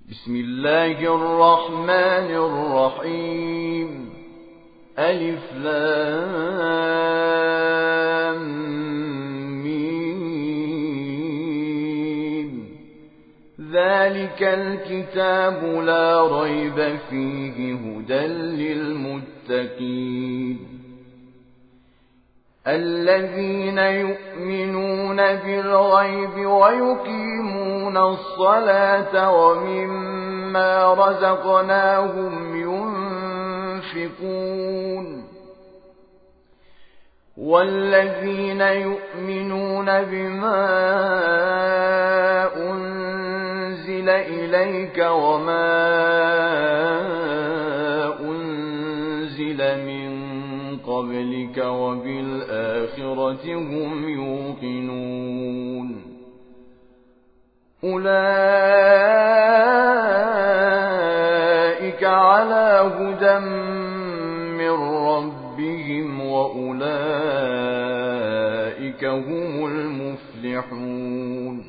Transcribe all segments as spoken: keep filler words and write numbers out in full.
بسم الله الرحمن الرحيم. ألف لام ميم. ذلك الكتاب لا ريب فيه هدى للمتقين الذين يؤمنون بالغيب ويقيمون الصلاة ومما رزقناهم ينفقون والذين يؤمنون بما أنزل إليك وما أنزل من قبلك وبالآخرة هم يوقنون أولئك على هدى من ربهم وأولئك هم المفلحون.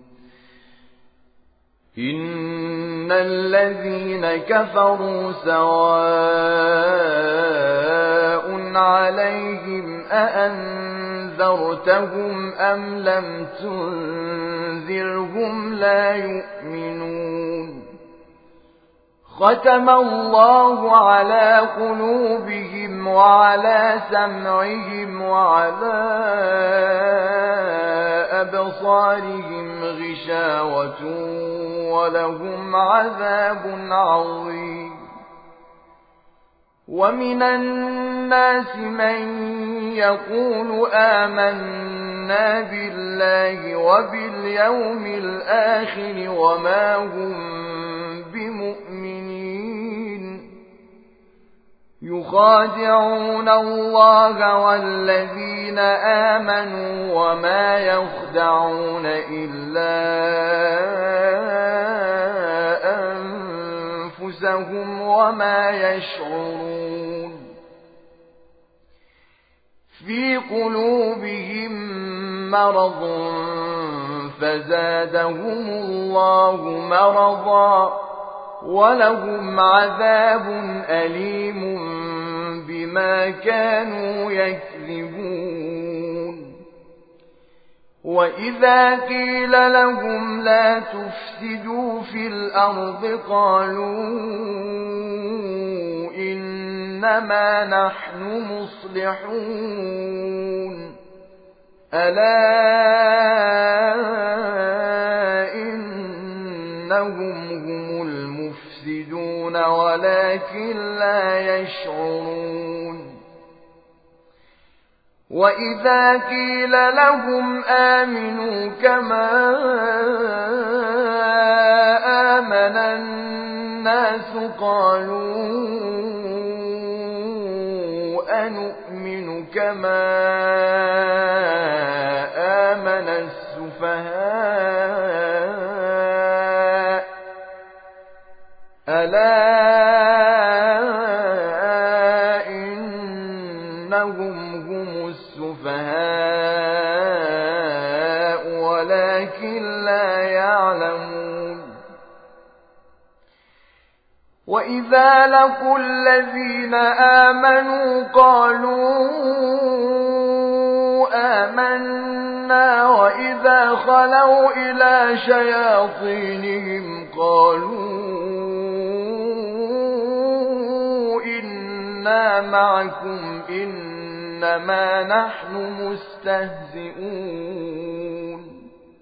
إن الذين كفروا سواء عليهم أأنذرتهم أم لم تنذرهم لا يؤمنون. ختم الله على قلوبهم وعلى سمعهم وعلى أبصارهم غشاوة ولهم عذاب عظيم. ومن الناس من يقول آمنا بالله وباليوم الآخر وما هم بمؤمنين يخادعون الله والذين آمنوا وما يخدعون إلا أنفسهم وما يشعرون. في قلوبهم مرض فزادهم الله مرضا ولهم عذاب أليم بما كانوا يكذبون. وإذا قيل لهم لا تفسدوا في الأرض قالوا إنما نحن مصلحون. ألا إنهم هم المفسدون ولكن لا يشعرون. وإذا قيل لهم آمنوا كما آمن الناس قالوا أنؤمن كما آمن السفهاء. ألا إنهم هم السفهاء ولكن لا يعلمون. وإذا لقوا الذين آمنوا قالوا آمنا وإذا خلوا إلى شياطينهم قالوا إنا معكم إنما نحن مستهزئون.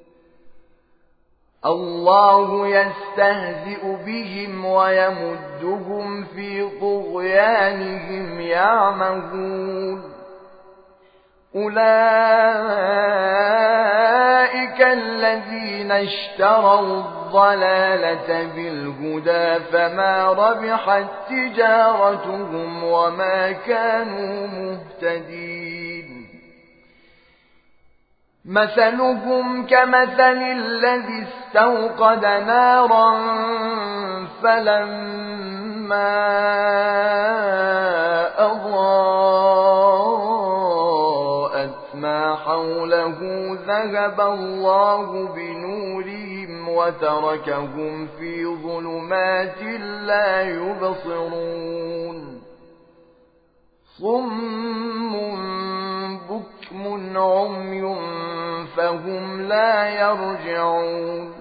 الله يستهزئ بهم ويمدهم في طغيانهم يعمهون. أولئك الذين اشتروا الضلالة بالهدى فما ربحت تجارتهم وما كانوا مهتدين. مثلهم كمثل الذي استوقد نارا فلما أضاءت ما حوله ذهب الله بنورهم وتركهم في ظلمات لا يبصرون صم بكم عمي فهم لا يرجعون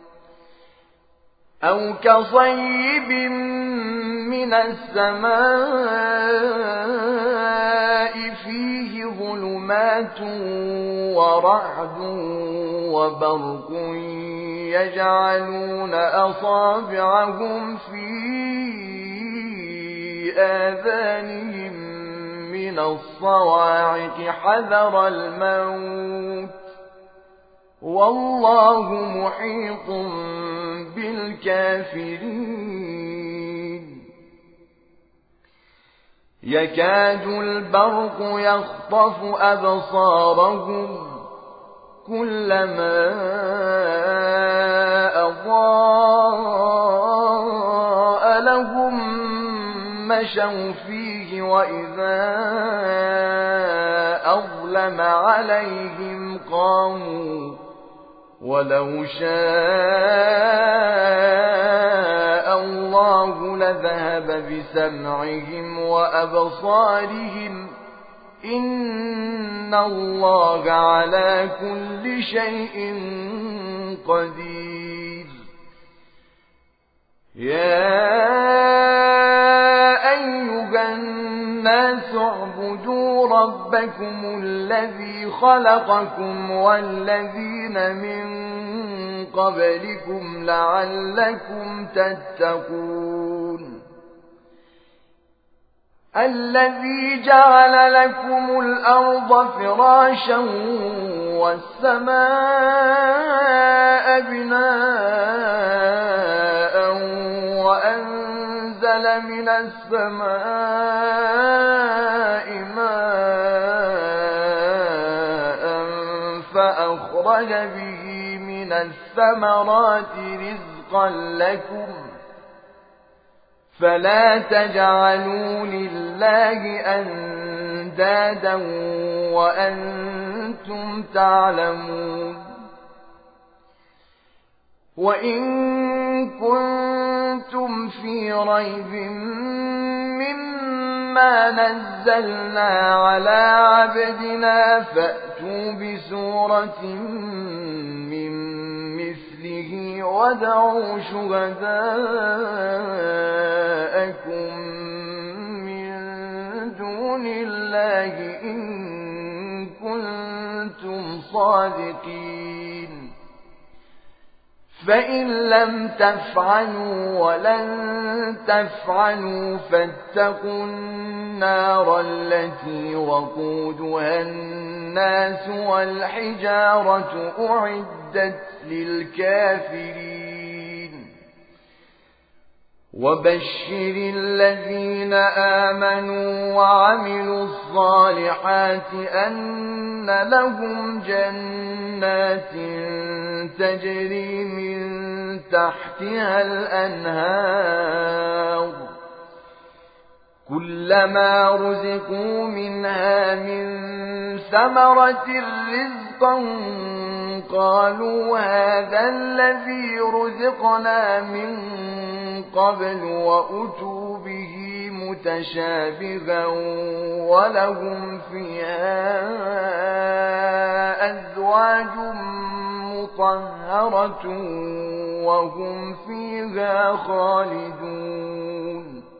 أو كصيب من السماء فيه ظلمات ورعد وبرق يجعلون أصابعهم في آذانهم من الصواعق حذر الموت والله محيط بالكافرين يكاد البرق يخطف أبصارهم كلما أضاء لهم مشوا فيه وإذا أظلم عليهم قاموا ولو شاء الله لذهب بسمعهم وأبصارهم إن الله على كل شيء قدير يا أيها الناس اعبدوا ربكم الذي خلقكم والذين من قبلكم لعلكم تتقون الذي جعل لكم الأرض فراشا والسماء بناء وأنزل من السماء ماء فأخرج به من الثمرات رزقا لكم فلا تجعلوا لله أندادا وأنتم تعلمون وإن كنتم في ريب مما نزلنا على عبدنا فأتوا بسورة من مثله وادعوا شهداءكم من دون الله إن كنتم صادقين فإن لم تفعلوا ولن تفعلوا فاتقوا النار التي وقودها الناس والحجارة أعدت للكافرين وبشر الذين آمنوا وعملوا الصالحات أن لهم جنات تجري من تحتها الأنهار كلما رزقوا منها من ثمرة رزقا قالوا هذا الذي رزقنا من قبل وأتوا به متشابها ولهم فيها أزواج مطهرة وهم فيها خالدون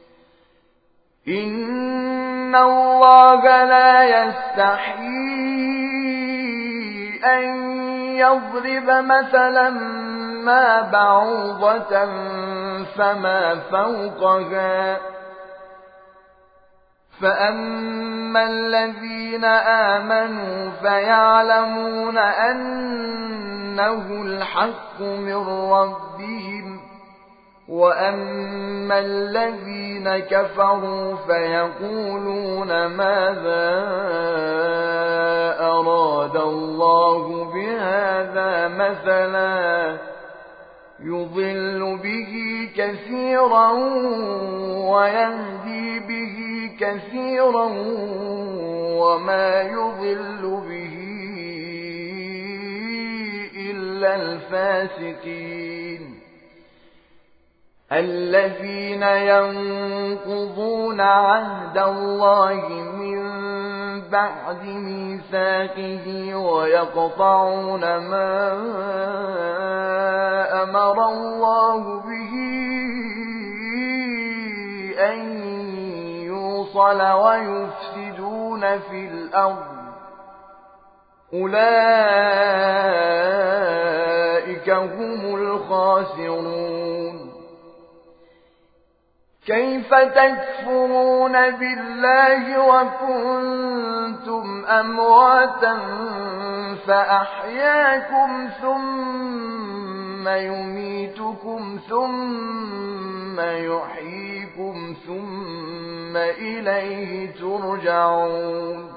إن الله لا يستحيي أن يضرب مثلا ما بعوضة فما فوقها فأما الذين آمنوا فيعلمون أنه الحق من ربهم وأما الذين كفروا فيقولون ماذا أراد الله بهذا مثلا يضل به كثيرا ويهدي به كثيرا وما يضل به إلا إلى الفاسقين الذين ينقضون عهد الله من بعد ميثاقه ويقطعون ما أمر الله به أن يوصل ويفسدون في الأرض أولئك هم الخاسرون كيف تكفرون بالله وكنتم أمواتا فأحياكم ثم يميتكم ثم يحييكم ثم إليه ترجعون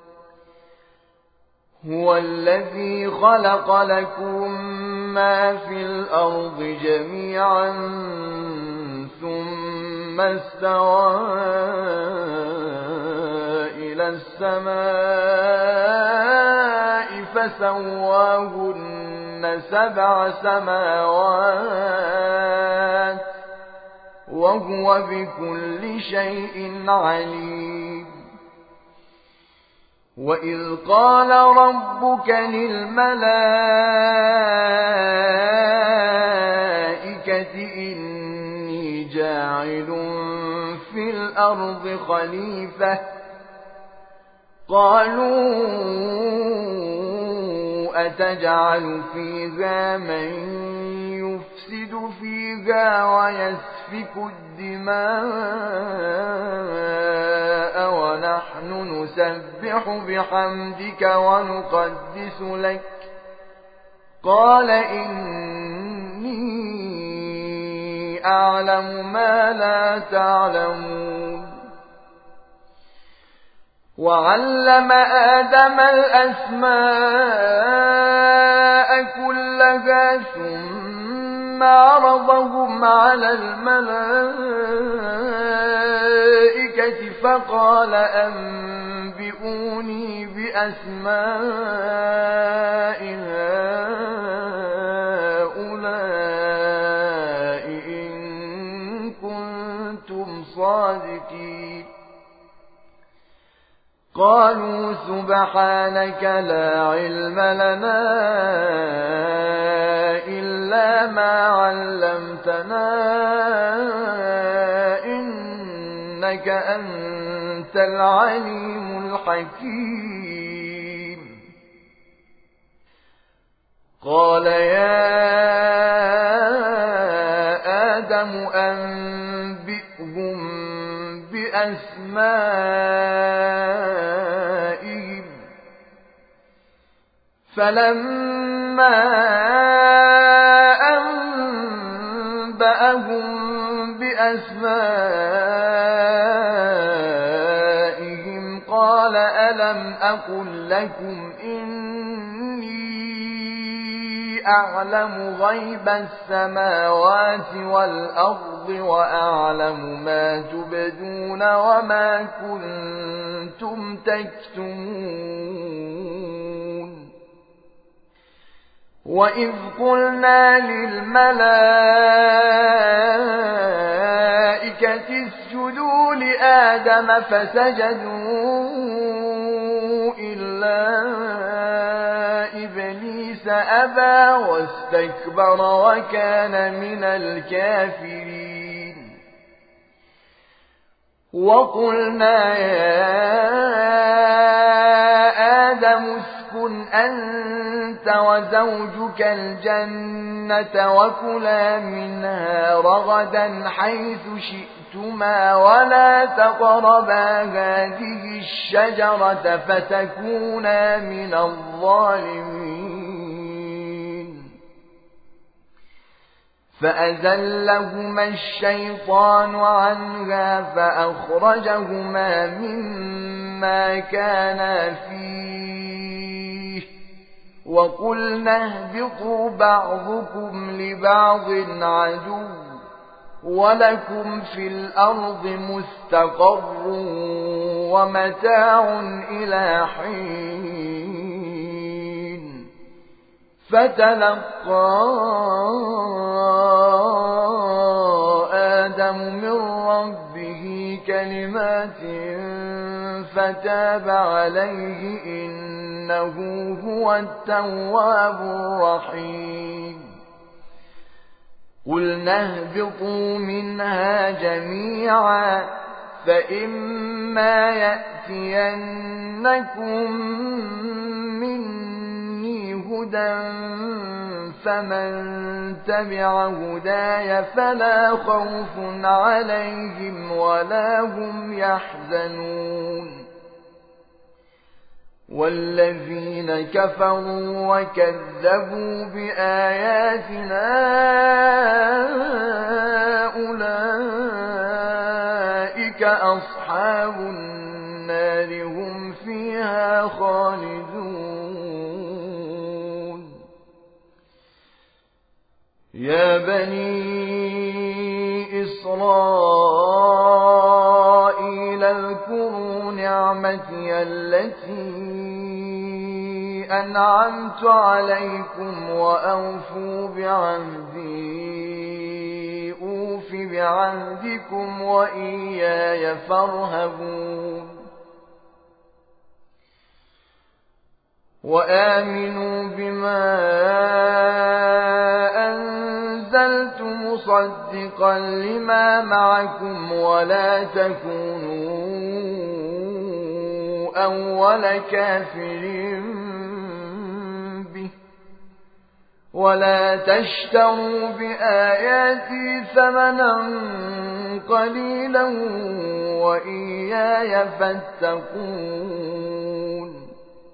هو الذي خلق لكم ما في الأرض جميعا ثم استوى إلى السماء فسواهن سبع سماوات وهو بكل شيء عليم وإذ قال ربك للملائكة إني جاعل في الأرض خليفة قالوا أتجعل فيها من يفسد فيها ويسفك الدماء ونحن نسبح بحمدك ونقدس لك قال إني أعلم ما لا تعلمون وعلم آدم الأسماء كلها ثم عرضهم على الملائكة فقال أنبئوني بأسماء هؤلاء إن كنتم صادقين قالوا سبحانك لا علم لنا إلا ما علمتنا إنك أنت العليم الحكيم قال يا آدم أنبئهم بأسمائهم فلما أنبأهم بأسمائهم قال ألم أقل لكم إني أعلم غيب السماوات والأرض وأعلم ما تبدون وما كنتم تكتمون وإذ قلنا للملائكة اسجدوا لآدم فسجدوا إلا إبليس أبى واستكبر وكان من الكافرين وقلنا يا آدم اسكن أنت وزوجك الجنة وكلا منها رغدا حيث شئتما ولا تقربا هذه الشجرة فتكونا من الظالمين فأزلهما الشيطان عنها فأخرجهما مما كانا فيه وقلنا اهبطوا بعضكم لبعض عدو ولكم في الأرض مستقر ومتاع إلى حين فتلقى آدم من ربه كلمات فتاب عليه إنه هو التواب الرحيم قلنا اهبطوا منها جميعا فإما يأتينكم مني هدى فمن تبع هداي فلا خوف عليهم ولا هم يحزنون والذين كفروا وكذبوا بآياتنا أولئك أصحاب النار هم فيها خالدون يا بني إسرائيل اذكروا نعمتي التي أنعمت عليكم وأوفوا بعهدي أوف بعهدكم وإياي فارهبون وآمنوا بما أنزلت مصدقا لما معكم ولا تكونوا أول كافر به ولا تشتروا بآياتي ثمنا قليلا وإياي فاتقون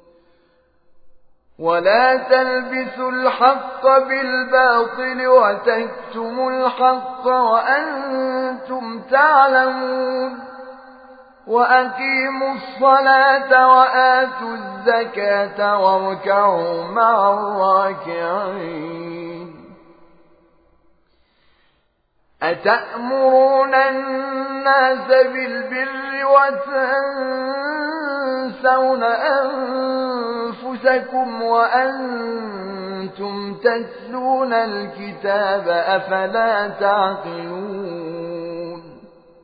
ولا تلبسوا الحق بالباطل وتكتموا الحق وأنتم تعلمون وأقيموا الصلاة وآتوا الزكاة واركعوا مع الراكعين أتأمرون الناس بالبر وتنسون أنفسكم وأنتم تتلون الكتاب أفلا تعقلون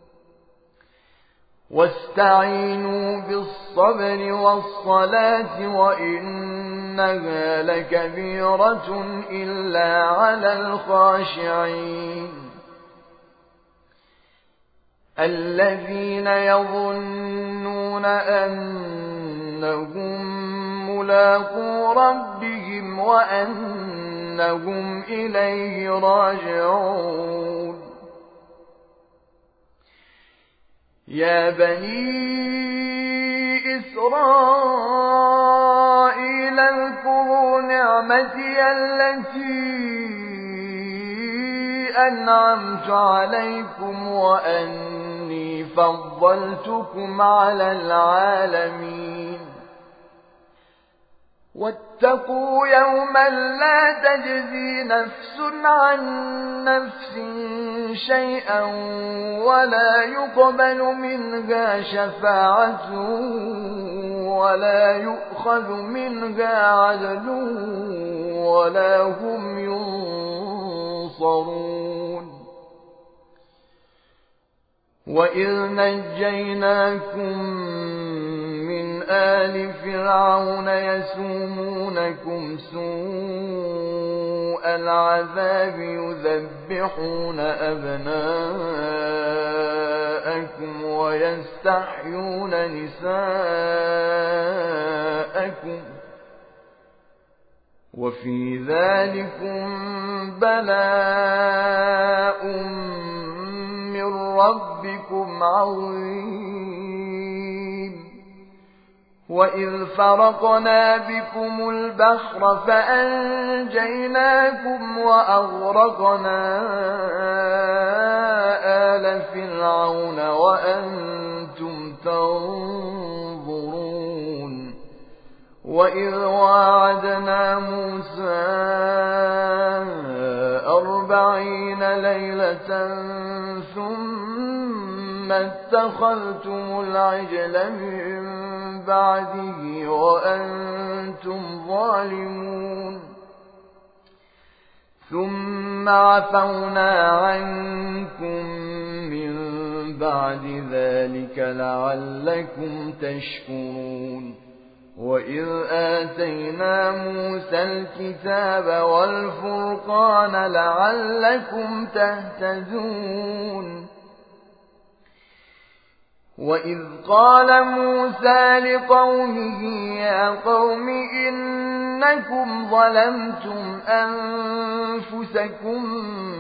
واستعينوا بالصبر والصلاة وإنها لكبيرة إلا على الخاشعين الذين يظنون أنهم ملاقو ربهم وأنهم إليه راجعون يا بني إسرائيل اذكروا نعمتي التي أنعمت عليكم وأني فضلتكم على العالمين واتقوا يوما لا تجزي نفس عن نفس شيئا ولا يقبل منها شفاعة ولا يؤخذ منها عدل ولا هم ينصرون وإذ نجيناكم من آل فرعون يسومونكم سوء العذاب يذبحون أبناءكم ويستحيون نساءكم وفي ذلكم بلاء من ربكم عظيم وإذ فرقنا بكم البحر فأنجيناكم وأغرقنا آل فرعون وأنتم تنظرون وإذ واعدنا موسى أربعين ليلة ثم اتخذتم العجل من بعده وأنتم ظالمون ثم عفونا عنكم من بعد ذلك لعلكم تشكرون وإذ آتينا موسى الكتاب والفرقان لعلكم تهتدون وإذ قال موسى لقومه يا قوم إنكم ظلمتم أنفسكم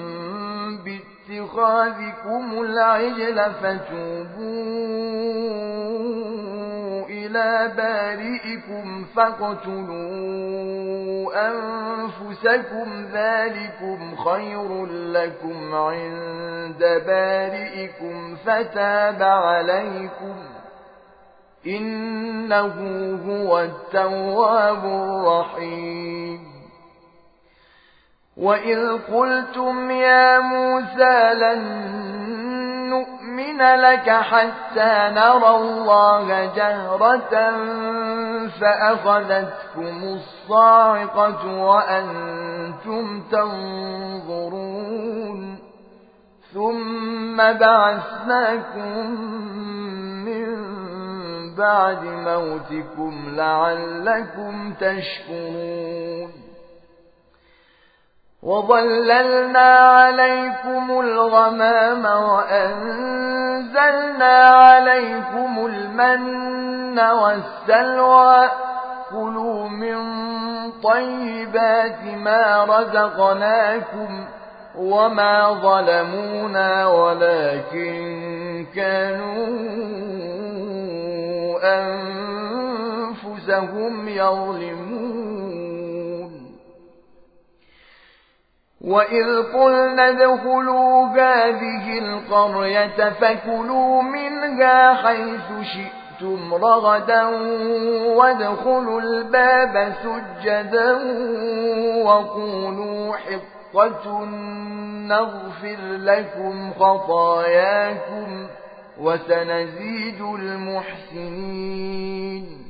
باتخاذكم العجل فتوبوا إلى بارئكم فاقتلوا أنفسكم ذلكم خير لكم عند بارئكم فتاب عليكم إنه هو التواب الرحيم وإذ قلتم يا موسى لن نؤمن لك حتى نرى الله جهرة فأخذتكم الصاعقة وأنتم تنظرون ثم بعثناكم من بعد موتكم لعلكم تشكرون وظللنا عليكم الغمام وأنزلنا عليكم المن والسلوى كلوا من طيبات ما رزقناكم وما ظلمونا ولكن كانوا أنفسهم يظلمون وإذ قلنا ادخلوا هذه القرية فكلوا منها حيث شئتم رغدا وادخلوا الباب سجدا وقولوا حطة نغفر لكم خطاياكم وسنزيد المحسنين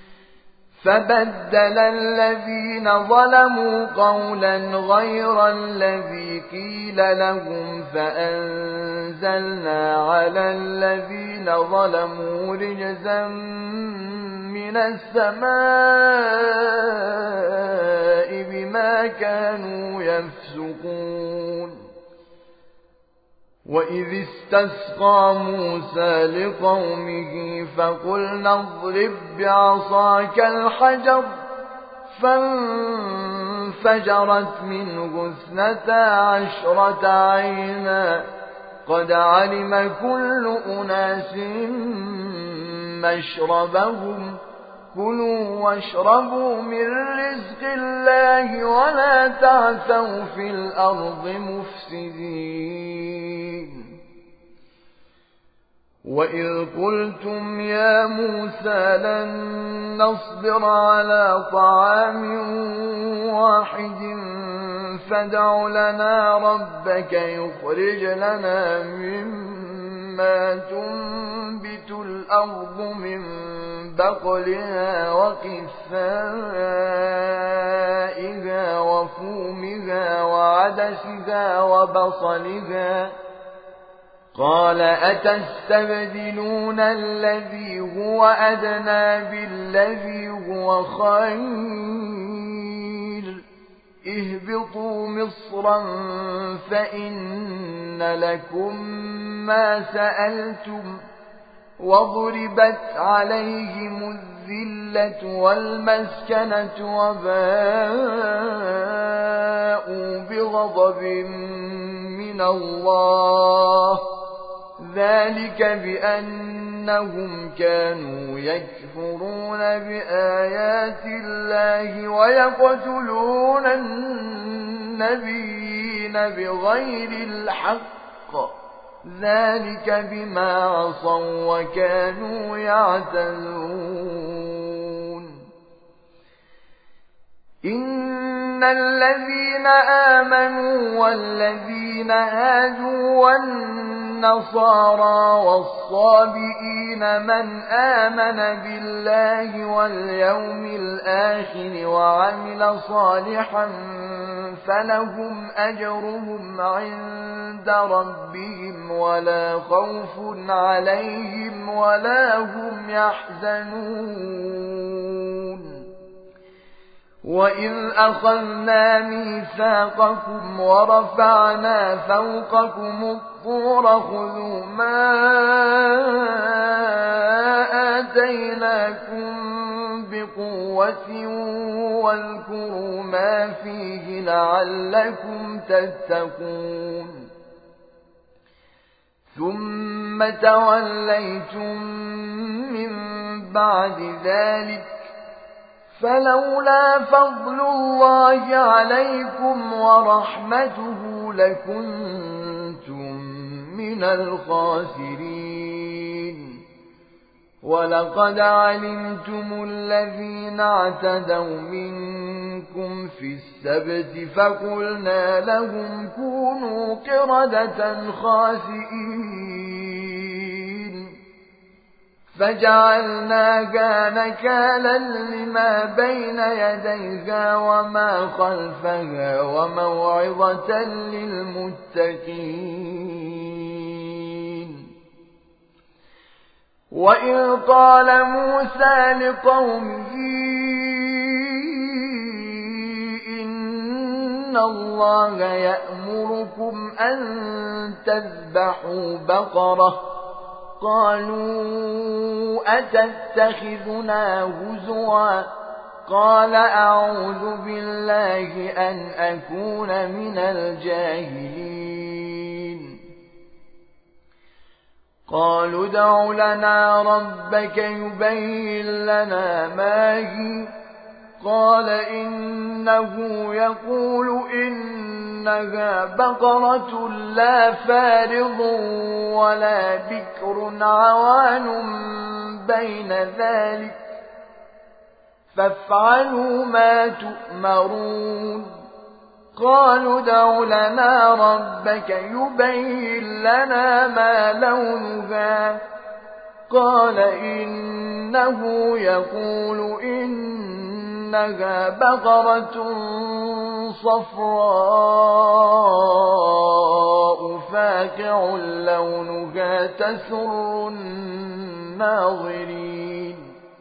فبدل الذين ظلموا قولا غير الذي قيل لهم فأنزلنا على الذين ظلموا رجزا من السماء بما كانوا يفسقون وإذ استسقى موسى لقومه فقلنا اضرب بعصاك الحجر فانفجرت منه اثنتا عشرة عينا قد علم كل أناس مشربهم كلوا واشربوا من رزق الله ولا تعثوا في الأرض مفسدين وإذ قلتم يا موسى لن نصبر على طعام واحد فادع لنا ربك يخرج لنا مما تنبت الأرض من بقلها وقثائها وفومها وعدسها وبصلها قال أتستبدلون الذي هو أدنى بالذي هو خير اهبطوا مصرا فإن لكم ما سألتم وضربت عليهم الذلة والمسكنة وباءوا بغضب من الله ذلك بأنهم كانوا يكفرون بآيات الله ويقتلون النبيين بغير الحق ذلك بما عصوا وكانوا يعتدون إن الذين آمنوا والذين هادوا والنصارى والصابئين من آمن بالله واليوم الآخر وعمل صالحا فلهم أجرهم عند ربهم ولا خوف عليهم ولا هم يحزنون وإذ أخذنا ميثاقكم ورفعنا فوقكم الطور خذوا ما آتيناكم بقوة واذكروا ما فيه لعلكم تتقون ثم توليتم من بعد ذلك فلولا فضل الله عليكم ورحمته لكنتم من الخاسرين ولقد علمتم الذين اعتدوا منكم في السبت فقلنا لهم كونوا قردة خاسئين فجعلناها نكالا لما بين يديها وما خلفها وموعظة للمتقين وإذ قال موسى لقومه إن الله يأمركم أن تذبحوا بقرة قالوا أتتخذنا هزوا قال أعوذ بالله أن أكون من الجاهلين قالوا ادع لنا ربك يبين لنا ما هي قال إنه يقول إنها بقرة لا فارض ولا بكر عوان بين ذلك فافعلوا ما تؤمرون قالوا ادع لنا ربك يبين لنا ما لونها قال إنه يقول إنها بقرة صفراء فاقع لونها تسر الناظرين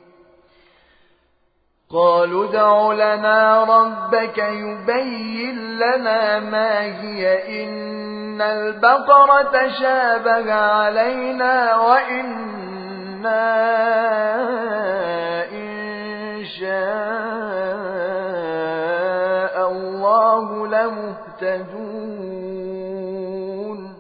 قالوا ادع لنا ربك يبين لنا ما هي إن البقرة شابه علينا وإنا إن شاء الله لمهتدون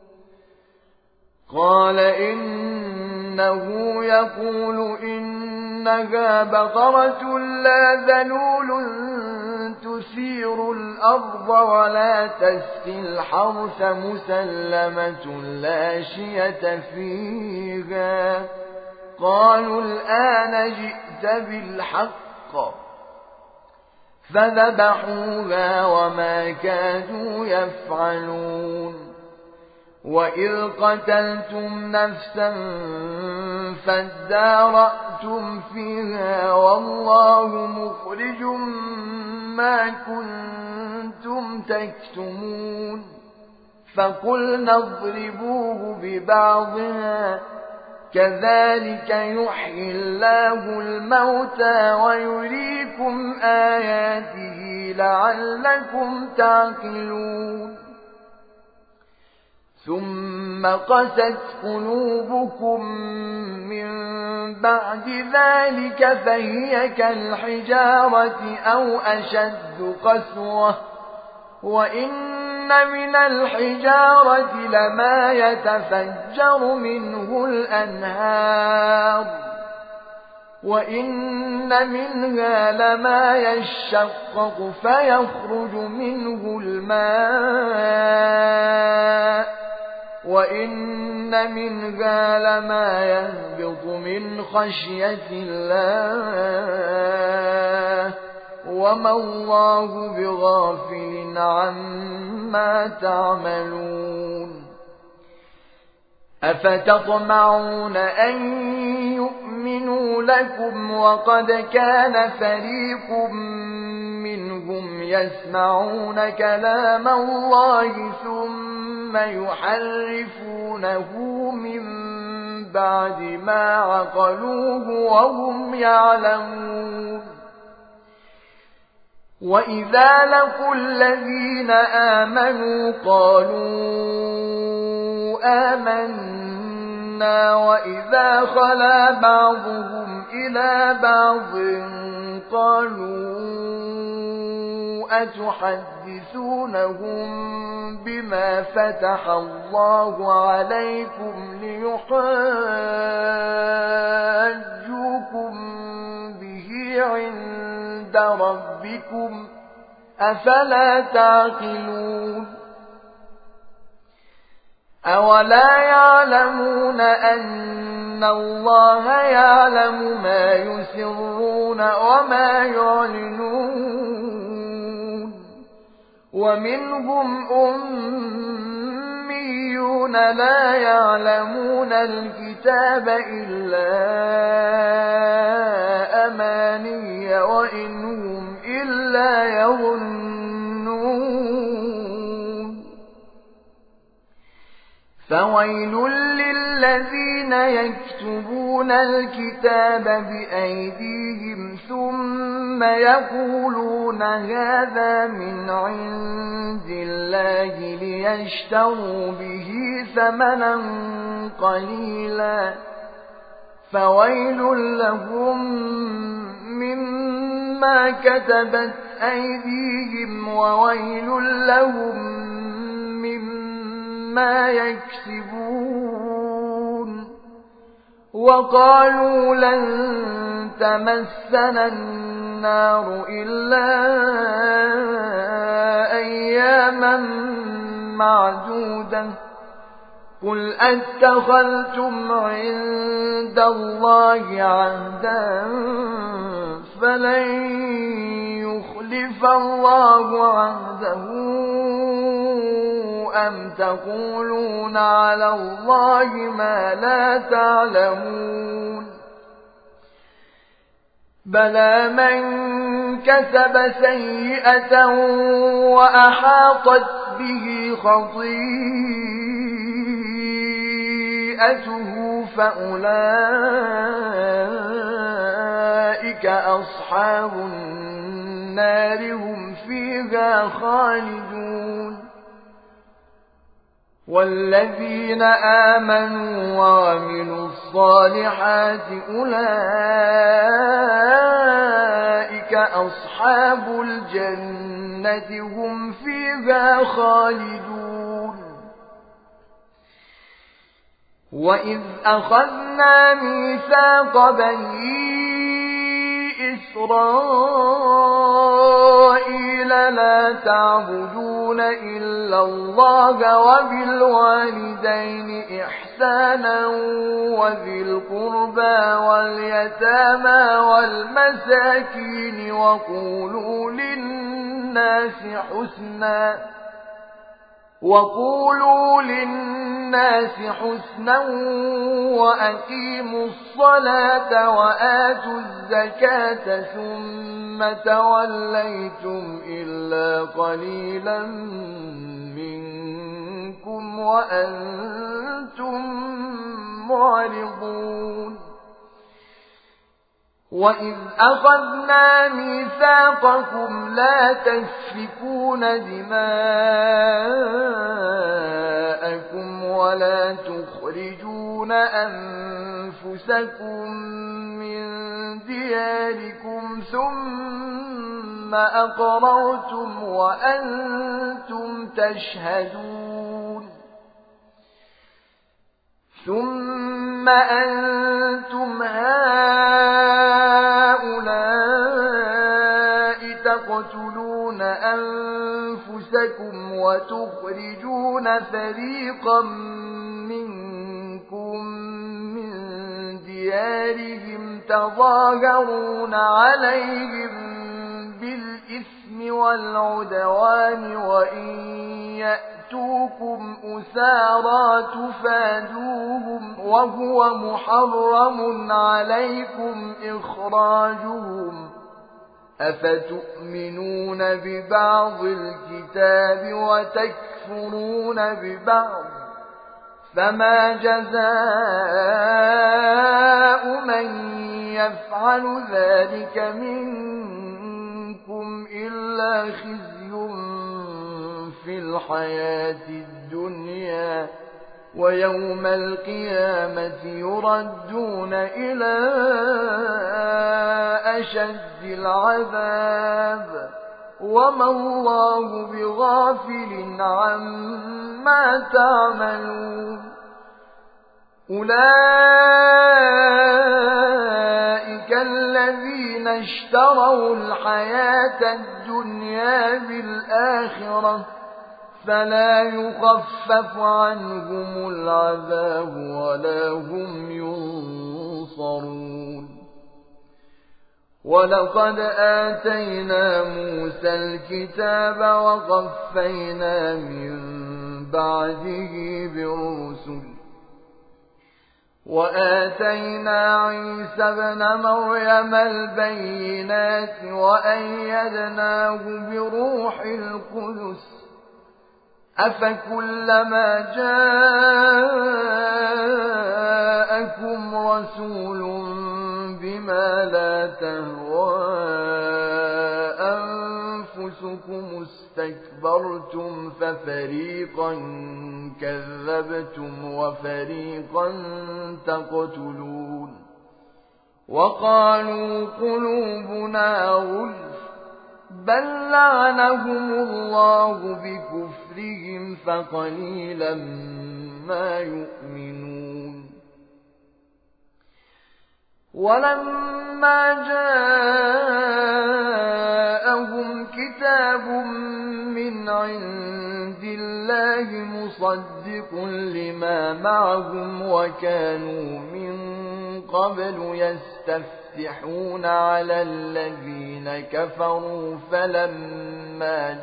قال إنه يقول إنها بقرة لا ذلول تثير الأرض ولا تسقي الحرث مسلمة لا شية فيها قالوا الآن جئت بالحق فذبحوها وما كادوا يفعلون وإذ قتلتم نفسا فادارأتم فيها والله مخرج ما كنتم تكتمون فقلنا اضربوه ببعضها كذلك يحيي الله الموتى ويريكم آياته لعلكم تعقلون ثم قست قلوبكم من بعد ذلك فهي كالحجارة أو أشد قسوة وإن من الحجارة لما يتفجر منه الأنهار وإن منها لما يشقق فيخرج منه الماء وإن منها لما يهبط من خشية الله وما الله بغافل عما تعملون أفتطمعون أن يؤمنوا لكم وقد كان فريق منهم منهم يسمعون كلام الله ثم يحرفونه من بعد ما عقلوه وهم يعلمون وإذا لقوا الذين آمنوا قالوا آمنا وإذا خلا بعضهم إلى بعض قالوا أتحدثونهم بما فتح الله عليكم ليحاجوكم به عند ربكم أفلا تعقلون أولا يعلمون أن الله يعلم ما يسرون وما يعلنون ومنهم أميون لا يعلمون الكتاب إلا أماني وإن هم إلا يظنون فويل للذين يكتبون الكتاب بأيديهم ثم يقولون هذا من عند الله ليشتروا به ثمنا قليلا فويل لهم مما كتبت أيديهم وويل لهم مما يكسبون وقالوا لن تمسنا النار إلا أياما معدودة قل أتخذتم عند الله عهدا فلن يخلف الله عهده أم تقولون على الله ما لا تعلمون بلى من كسب سيئة وأحاطت به خطيئته فأولئك أصحاب النار هم فيها خالدون والذين آمنوا وعملوا الصالحات أولئك أصحاب الجنة هم فيها خالدون وإذ أخذنا ميثاق بني إسرائيل لا تعبدون إلا الله وبالوالدين إحسانا وذي القربى واليتامى والمساكين وقولوا للناس حسنا وقولوا للناس حسنا وأقيموا الصلاة وآتوا الزكاة ثم توليتم إلا قليلا منكم وأنتم معرضون وإذ أخذنا ميثاقكم لا تسفكون دماءكم ولا تخرجون أنفسكم من دياركم ثم أقررتم وأنتم تشهدون ثم أنتم هؤلاء تقتلون أنفسكم وتخرجون فريقا منكم من ديارهم تظاهرون عليهم بالإثم والعدوان وإن يأتوكم أسارى تفادوهم وهو محرم عليكم إخراجهم أفتؤمنون ببعض الكتاب وتكفرون ببعض فما جزاء من يفعل ذلك منكم إلا خزي في الحياة الدنيا ويوم القيامة يردون إلى أشد العذاب وما الله بغافل عما تعملون أولئك الذين اشتروا الحياة الدنيا بالآخرة فلا يخفف عنهم العذاب ولا هم ينصرون ولقد آتينا موسى الكتاب وقفينا من بعده بالرسل وآتينا عيسى ابن مريم البينات وأيدناه بروح القدس أفكلما جاءكم رسول بما لا تهوى أنفسكم استكبرتم ففريقا كذبتم وفريقا تقتلون وقالوا قلوبنا غلف بل لعنهم الله بكفرهم فقليلا ما يؤمنون ولما جاءهم كتاب من عند الله مصدق لما معهم وكانوا من قبل يستفتحون على الذين كفروا فلما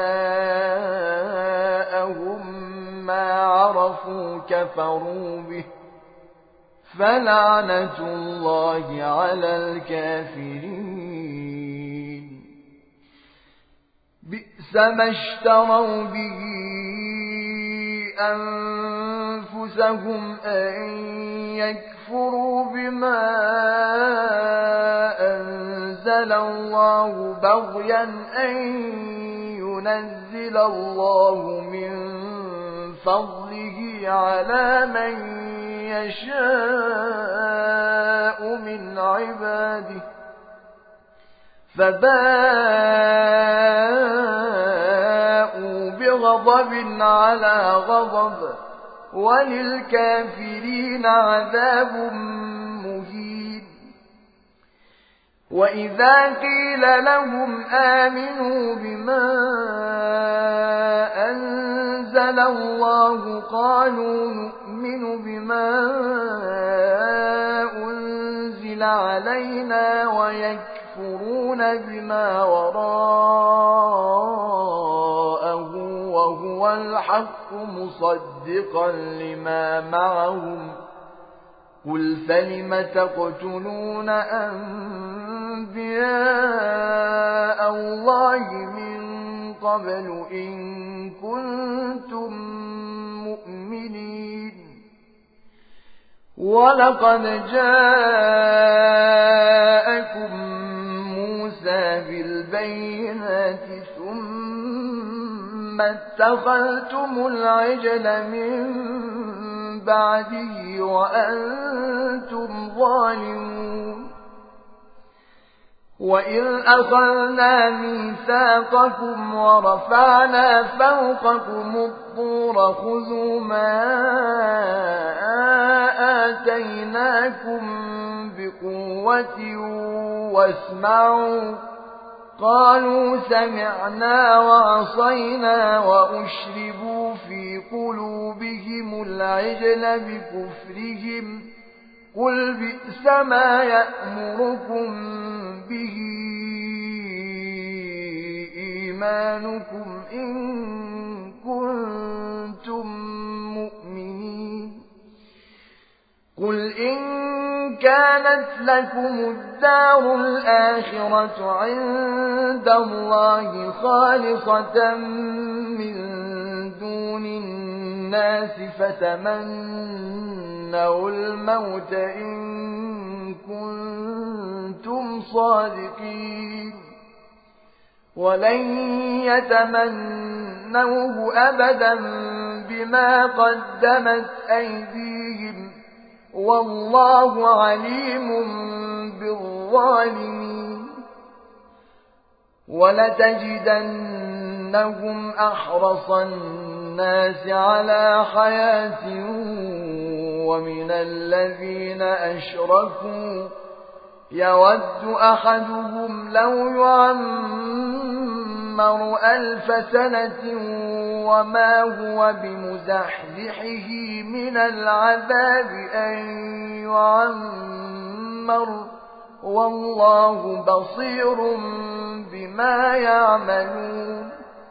جاءهم ما عرفوا كفروا به فلعنة الله على الكافرين بئس ما اشتروا به أنفسهم أن يكفروا بما أنزل الله بغيا أن ينزل الله من فضله على من يشاء من عباده فباءوا بغضب على غضب وللكافرين عذاب مهين وإذا قيل لهم آمنوا بما أنزل الله قالوا نؤمن بما أنزل علينا ويكفرون بما وراءه وهو الحق مصدقا لما معهم قل فلم تقتلون أنبياء الله من قبل إن كنتم مؤمنين ولقد جاءكم موسى بالبينات ثم اتخذتم العجل من بعده وأنتم ظالمون وإذ أخذنا ميثاقكم ورفعنا فوقكم الطور خذوا ما آتيناكم بقوة واسمعوا قالوا سمعنا وعصينا وأشربوا في قلوبهم العجل بكفرهم قل بئس ما يأمركم به إيمانكم إن كنتم مؤمنين قل إن كانت لكم الدار الآخرة عند الله خالصة من دون الناس فتمنوا الموت إن كنتم صادقين ولن يتمنوه أبدا بما قدمت أيديهم والله عليم بالظالمين ولتجدنهم أحرص الناس على حياة ومن الذين أشركوا يود أحدهم لو يعمر ألف سنة وما هو بمزحزحه من العذاب أن يعمر والله بصير بما يعملون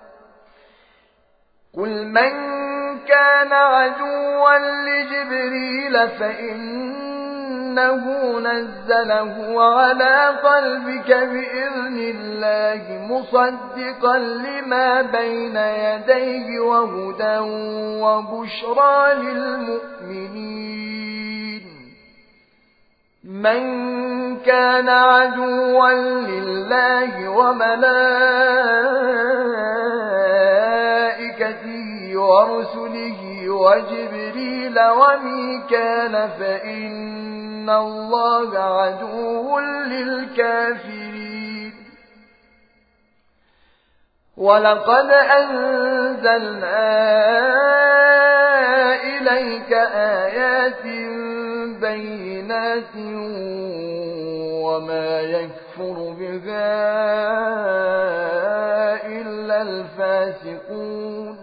قل من كان عدوا لجبريل فإنه نزله على قلبك بإذن الله مصدقا لما بين يديه وهدى وبشرى للمؤمنين من كان عدوا لله وملائكته ورسله وجبريل وميكال فإن الله عدو للكافرين ولقد أنزلنا إليك آيات بينات وما يكفر بها إلا الفاسقون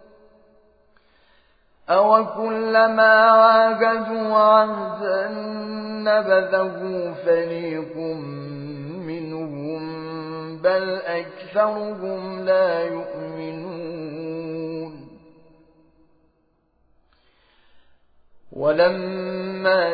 أوكلما عاهدوا عهدا نبذه فريق منهم بل أكثرهم لا يؤمنون ولما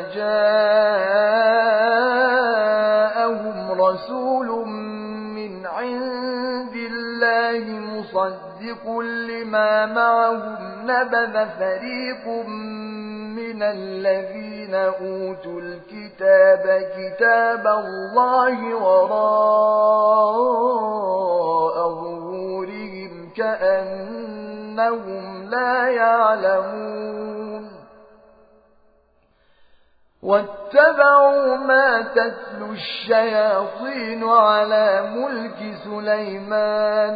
جاءهم رسول من عند الله مصدق لما معهم نبذ فريق من الذين أوتوا الكتاب كتاب الله وراء ظهورهم كأنهم لا يعلمون واتبعوا ما تتلو الشياطين على ملك سليمان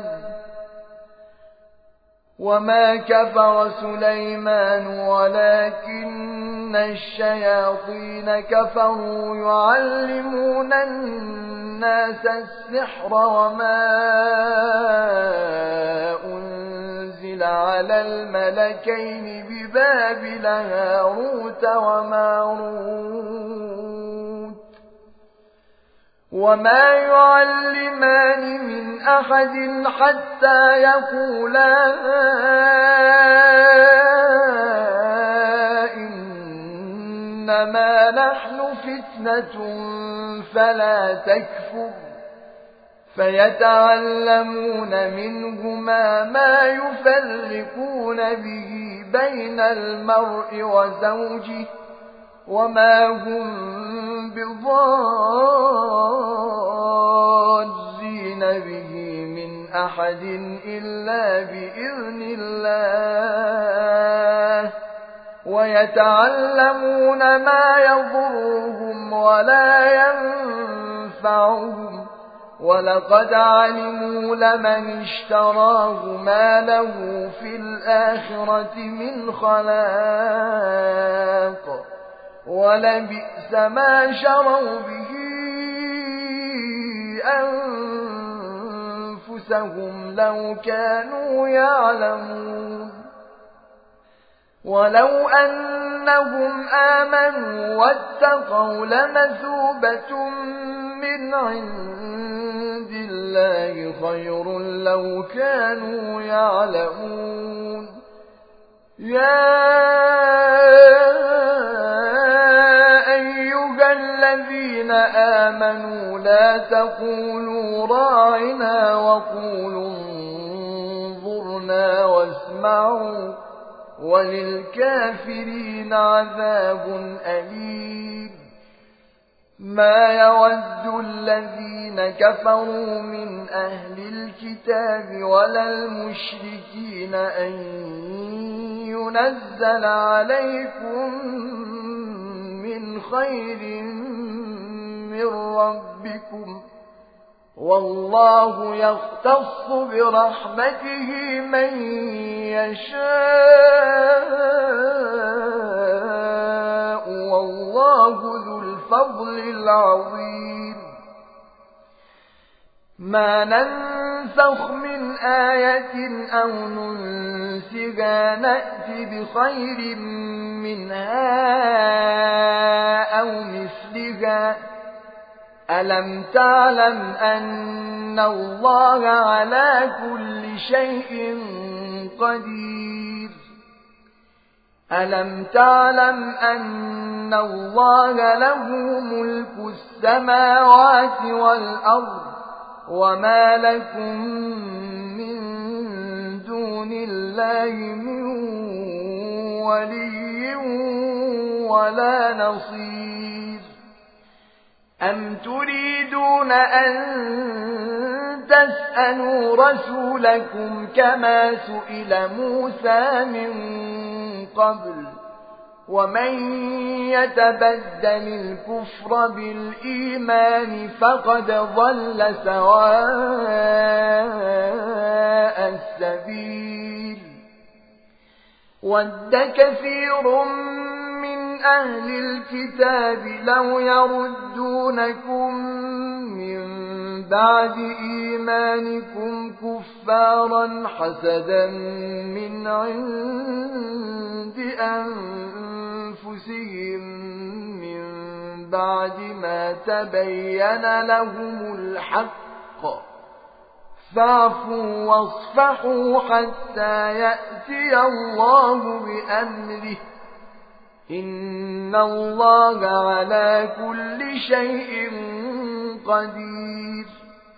وما كفر سليمان ولكن الشياطين كفروا يعلمون الناس السحر وما أنزل على الملكين ببابل هاروت وماروت وما يعلمان من أحد حتى يقولا إنما نحن فتنة فلا تكفر فيتعلمون منهما ما يفرقون به بين المرء وزوجه وما هم بضارين به من أحد إلا بإذن الله ويتعلمون ما يضرهم ولا ينفعهم ولقد علموا لمن اشتراه ما له في الآخرة من خلاق ولبئس ما شروا به أنفسهم لو كانوا يعلمون ولو أنهم آمنوا واتقوا لمثوبة من عند الله خير لو كانوا يعلمون يا أيها ولا تقولوا راعنا وقولوا انظرنا واسمعوا وللكافرين عذاب أليم. ما يود الذين كفروا من أهل الكتاب ولا المشركين أن ينزل عليكم من خير من ربكم والله يختص برحمته من يشاء والله ذو الفضل العظيم. ما ننسخ من آية أو ننسها نأتي بخير منها أو مثلها. ألم تعلم أن الله على كل شيء قدير؟ ألم تعلم أن الله له ملك السماوات والأرض وما لكم من دون الله من ولي ولا نصير. أم تريدون أن تسألوا رسولكم كما سئل موسى من قبل ومن يتبدل الكفر بالإيمان فقد ضل سواء السبيل. ود كثير من أهل الكتاب لو يردونكم من بعد إيمانكم كفارا حسدا من عند أنفسهم من بعد ما تبين لهم الحق فاعفوا واصفحوا حتى يأتي الله بأمره إن الله على كل شيء قدير.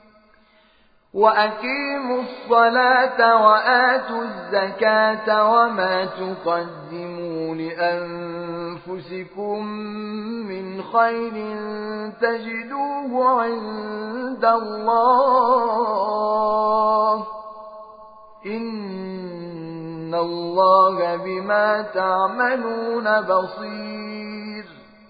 وأقيموا الصلاة وآتوا الزكاة وما تقدموا لأنفسكم من خير تجدوه عند الله إن الله بما تعملون بصير.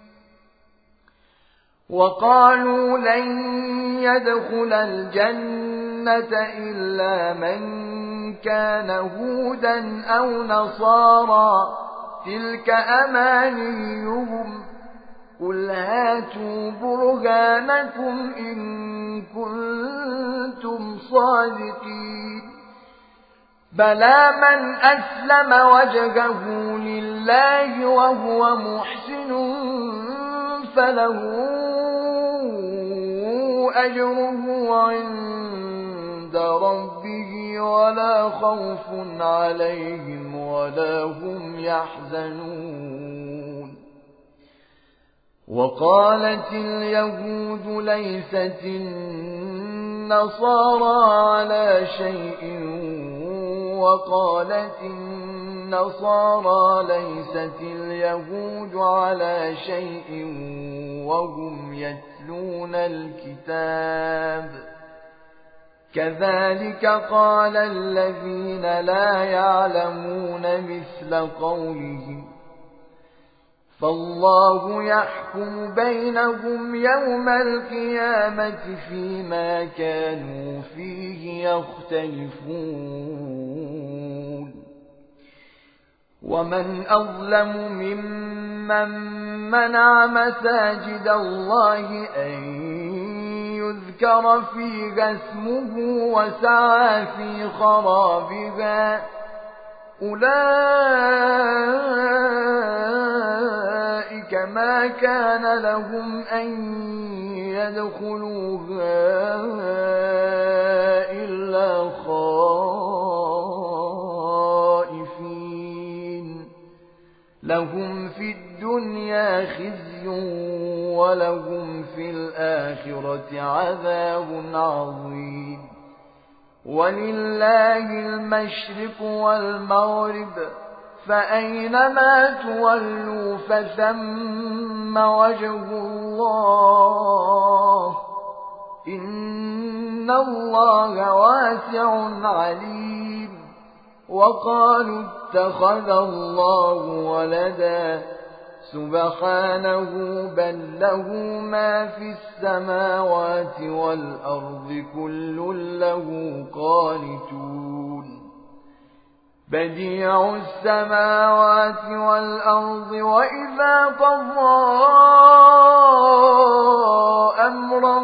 وقالوا لن يدخل الجنة إلا من كان هودا أو نصارى تلك أمانيهم قل هاتوا برهانكم إن كنتم صادقين. بلى من أسلم وجهه لله وهو محسن فله أجره عند ربه ولا خوف عليهم ولا هم يحزنون. وقالت اليهود ليست النصارى على شيء وقالت النصارى ليست اليهود على شيء وهم يتلون الكتاب كذلك قال الذين لا يعلمون مثل قولهم فالله يحكم بينهم يوم القيامة فيما كانوا فيه يختلفون. ومن أظلم ممن منع مساجد الله أن يذكر فيها اسمه وسعى في خرابها أولئك ما كان لهم أن يدخلوها إلا خائفين لهم في الدنيا خزي ولهم في الآخرة عذاب عظيم. ولله المشرق والمغرب فأينما تولوا فثم وجه الله إن الله واسع عليم. وقالوا اتخذ الله ولدا سبحانه بل له ما في السماوات والأرض كل له قانتون. بديع السماوات والأرض وإذا قضى أمرا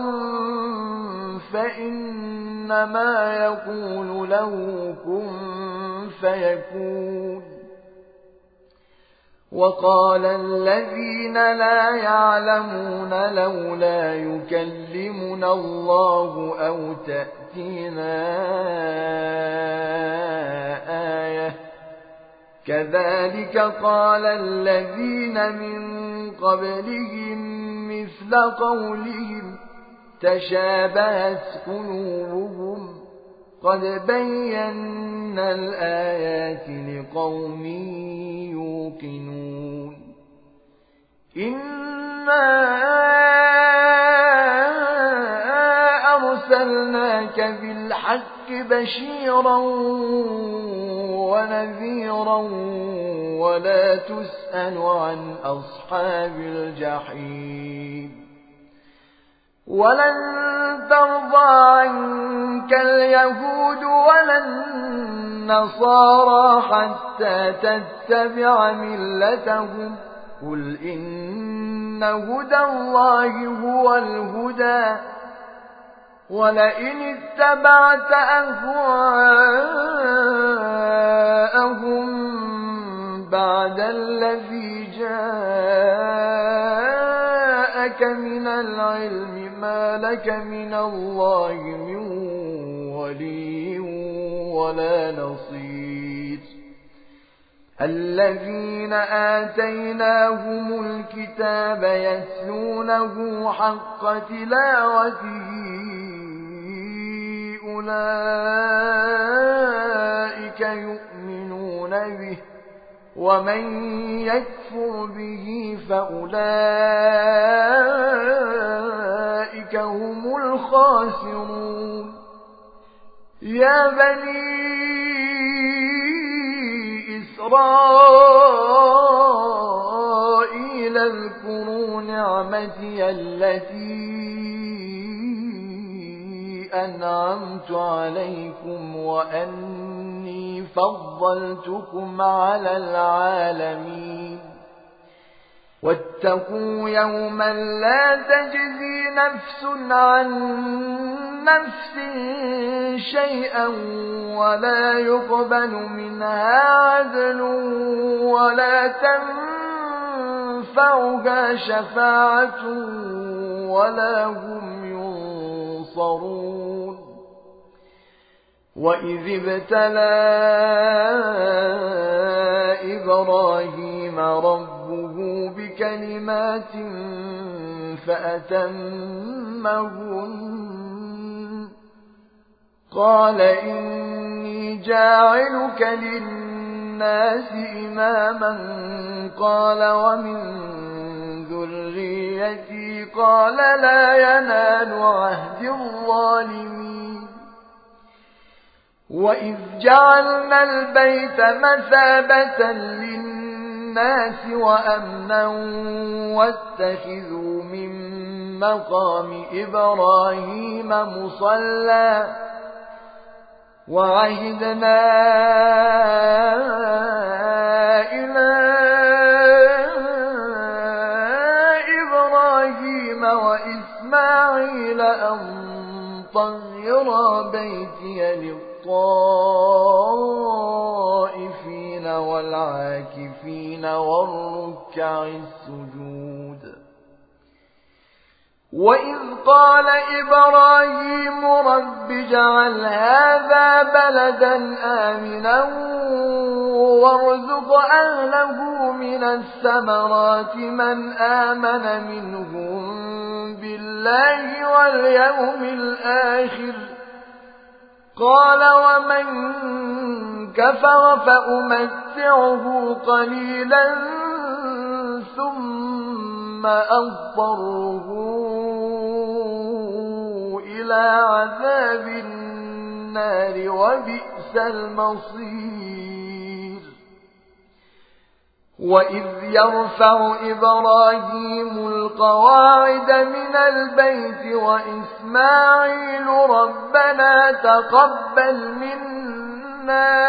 فإنما يقول له كن فيكون. وقال الذين لا يعلمون لولا يكلمنا الله أو تأتينا آية كذلك قال الذين من قبلهم مثل قولهم تشابهت قلوبهم قد بينا الآيات لقوم يوقنون. إنا أرسلناك بالحق بشيرا ونذيرا ولا تسأل عن أصحاب الجحيم. ولن ترضى عنك اليهود ولا النصارى حتى تتبع ملتهم قل إن هدى الله هو الهدى ولئن اتبعت أهواءهم بعد الذي جاءك من العلم ما لك من الله من ولي ولا نصير. الذين آتيناهم الكتاب يتلونه حق تلاوته أولئك يؤمنون به ومن يكفر به فأولئك هم الخاسرون. يا بني إسرائيل اذكروا نعمتي التي أنعمت عليكم وأني فضلتكم على العالمين. واتقوا يوما لا تجزي نفس عن نفس شيئا ولا يقبل منها عدل ولا تنفعها شفاعة ولا هم ينصرون. وإذ ابتلى إبراهيم ربه بكلمات فأتمهن قال إني جاعلك للناس إماما قال ومن ذريتي قال لا ينال عهد الظالمين. وإذ جعلنا البيت مثابة للناس وأمنا واتخذوا من مقام إبراهيم مصلى وعهدنا إلى إبراهيم وإسماعيل أن طهرا بيتي للطائفين والعاكفين والركع السجود. وإذ قال إبراهيم رب اجعل هذا بلدا آمنا وارزق أهله من الثمرات من آمن منهم بالله واليوم الآخر قال ومن كفر فأمتعه قليلا ثم أضطره إلى عذاب النار وبئس المصير. وإذ يرفع إبراهيم القواعد من البيت وإسماعيل ربنا تقبل منا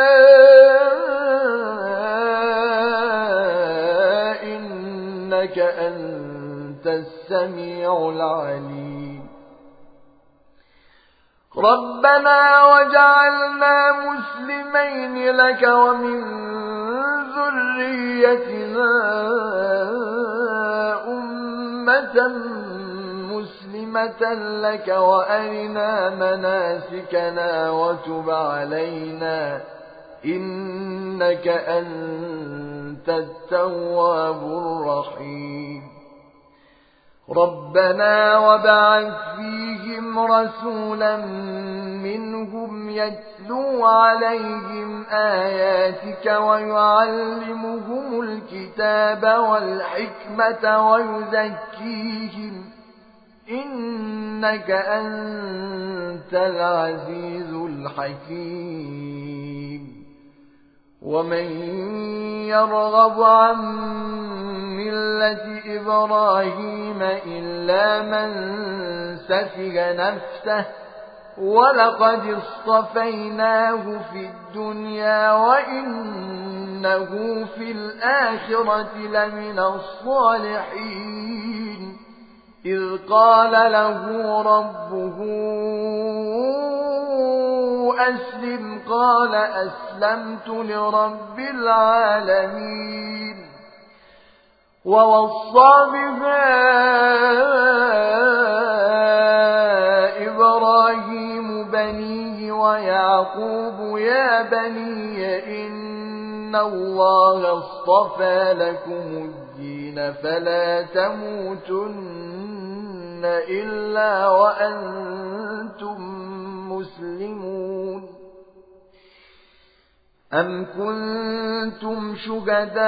إنك أنت السميع العليم. ربنا وجعلنا مسلمين لك ومن ذريتنا أمة مسلمة لك وأرنا مناسكنا وتب علينا إنك أنت التواب الرحيم. ربنا وابعث فيهم رسولا منهم يتلو عليهم آياتك ويعلمهم الكتاب والحكمة ويزكيهم إنك أنت العزيز الحكيم. ومن يرغب عن ملة إبراهيم إلا من سفه نفسه ولقد اصطفيناه في الدنيا وإنه في الآخرة لمن الصالحين. إذ قال له ربه أسلم قال أسلمت لرب العالمين. ووصى بها إبراهيم بنيه ويعقوب يا بني إن الله اصطفى لكم الدين فلا تموتن إلا وأنتم مسلمون. أم كنتم شهداء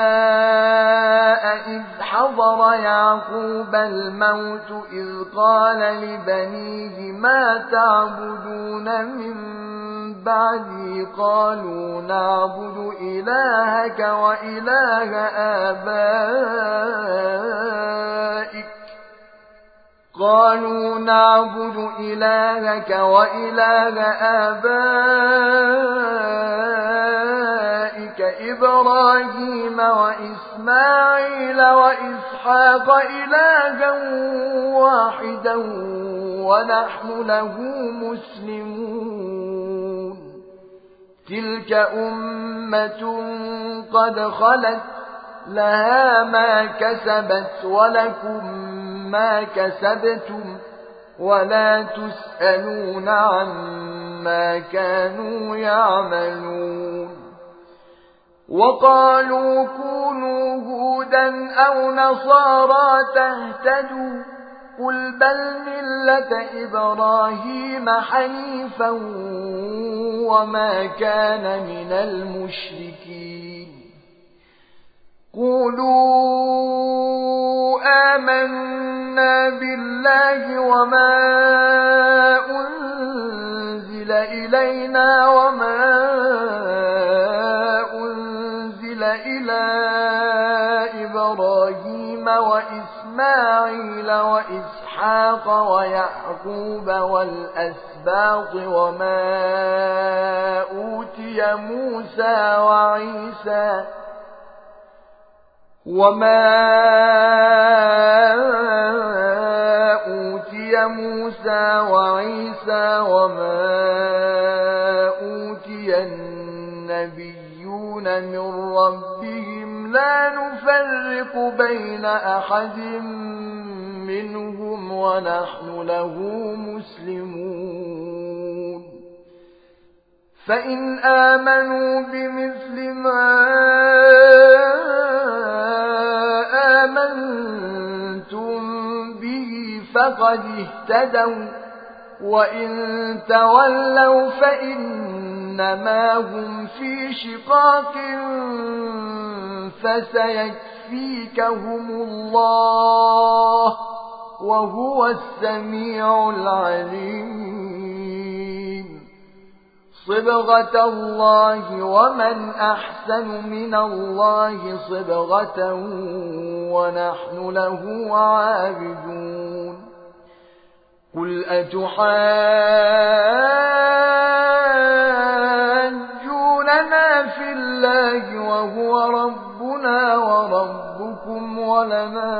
إذ حضر يعقوب الموت إذ قال لبنيه ما تعبدون من بعدي قالوا نعبد إلهك وإله آبائك قالوا نعبد إلهك وإله آبائك إبراهيم وإسماعيل وإسحاق إلها واحدا ونحن له مسلمون. تلك أمة قد خلت لها ما كسبت ولكم ما كسبتم ولا تسألون عما كانوا يعملون. وقالوا كونوا هودا أو نصارى تهتدوا قل بل ملة إبراهيم حنيفا وما كان من المشركين. قولوا آمنا بالله وما أنزل إلينا وما أنزل إلى إبراهيم وإسماعيل وإسحاق ويعقوب والأسباط وما أوتي موسى وعيسى وما أوتي موسى وعيسى وما أوتي النبيون من ربهم لا نفرق بين أحد منهم ونحن له مسلمون فإن آمنوا بمثل ما آمنتم به فقد اهتدوا وإن تولوا فإنما هم في شقاق فسيكفيكهم الله وهو السميع العليم صبغة الله ومن أحسن من الله صبغة ونحن له عابدون قل أتحاجوننا في الله وهو ربنا وربكم ولنا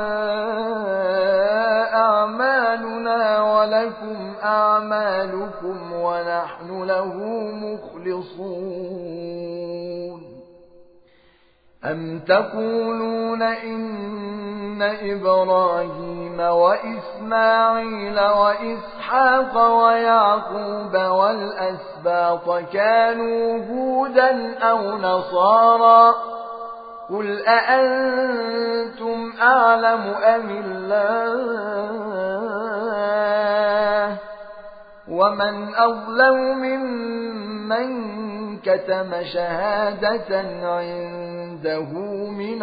أعمالنا ولكم أعمالكم ونحن له مخلصون أم تقولون إن إبراهيم وإسماعيل وإسحاق ويعقوب والأسباط كانوا هودا أو نصارى قل أأنتم أعلم أم الله ومن أظلم ممن كتم شهادة عنده من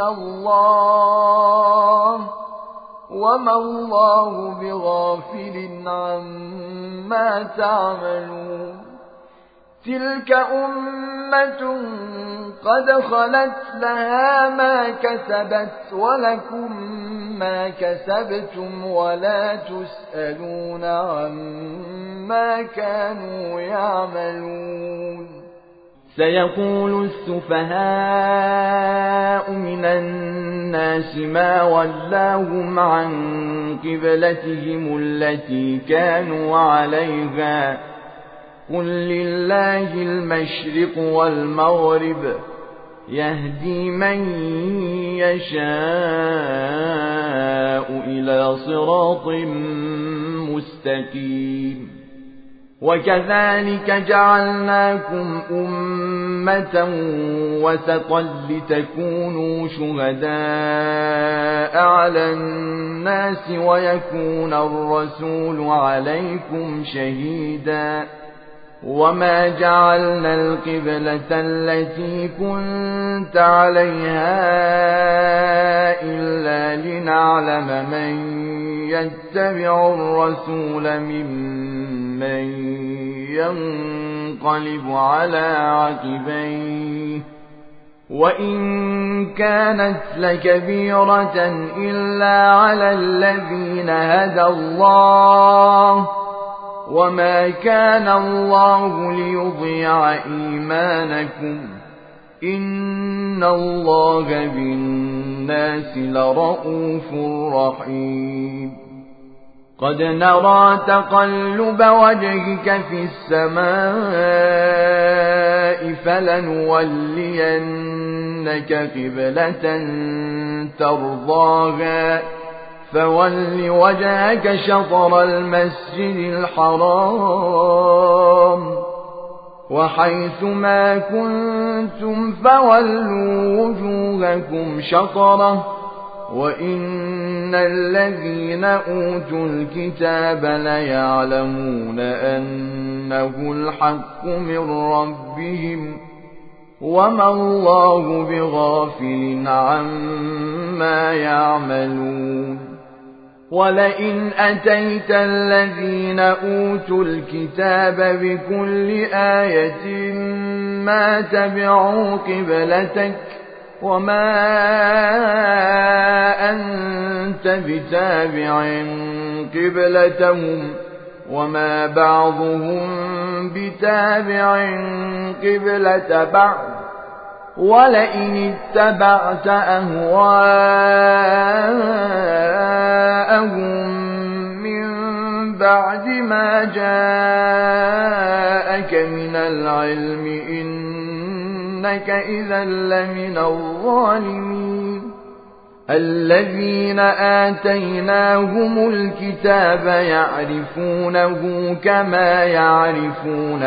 الله وما الله بغافل عما تعملون تلك أمة قد خلت لها ما كسبت ولكم ما كسبتم ولا تسألون عما كانوا يعملون سيقول السفهاء من الناس ما ولاهم عن قبلتهم التي كانوا عليها قل لله المشرق والمغرب يهدي من يشاء إلى صراط مستقيم وكذلك جعلناكم أمة وسطا لتكونوا شهداء على الناس ويكون الرسول عليكم شهيدا وما جعلنا القبلة التي كنت عليها إلا لنعلم من يتبع الرسول ممن ينقلب على عقبيه وإن كانت لكبيرة إلا على الذين هدى الله وما كان الله ليضيع إيمانكم إن الله بالناس لرءوف رحيم قد نرى تقلب وجهك في السماء فلنولينك قبلة ترضاها فول وجهك شطر المسجد الحرام وحيث ما كنتم فولوا وجوهكم شطره وإن الذين أوتوا الكتاب ليعلمون أنه الحق من ربهم وما الله بغافل عما يعملون ولئن أتيت الذين أوتوا الكتاب بكل آية ما تبعوا قبلتك وما أنت بتابع قبلتهم وما بعضهم بتابع قبلة بعض ولئن اتبعت أهواءهم من بعد ما جاءك من العلم إنك إذا لمن الظالمين الذين آتيناهم الكتاب يعرفونه كما يعرفون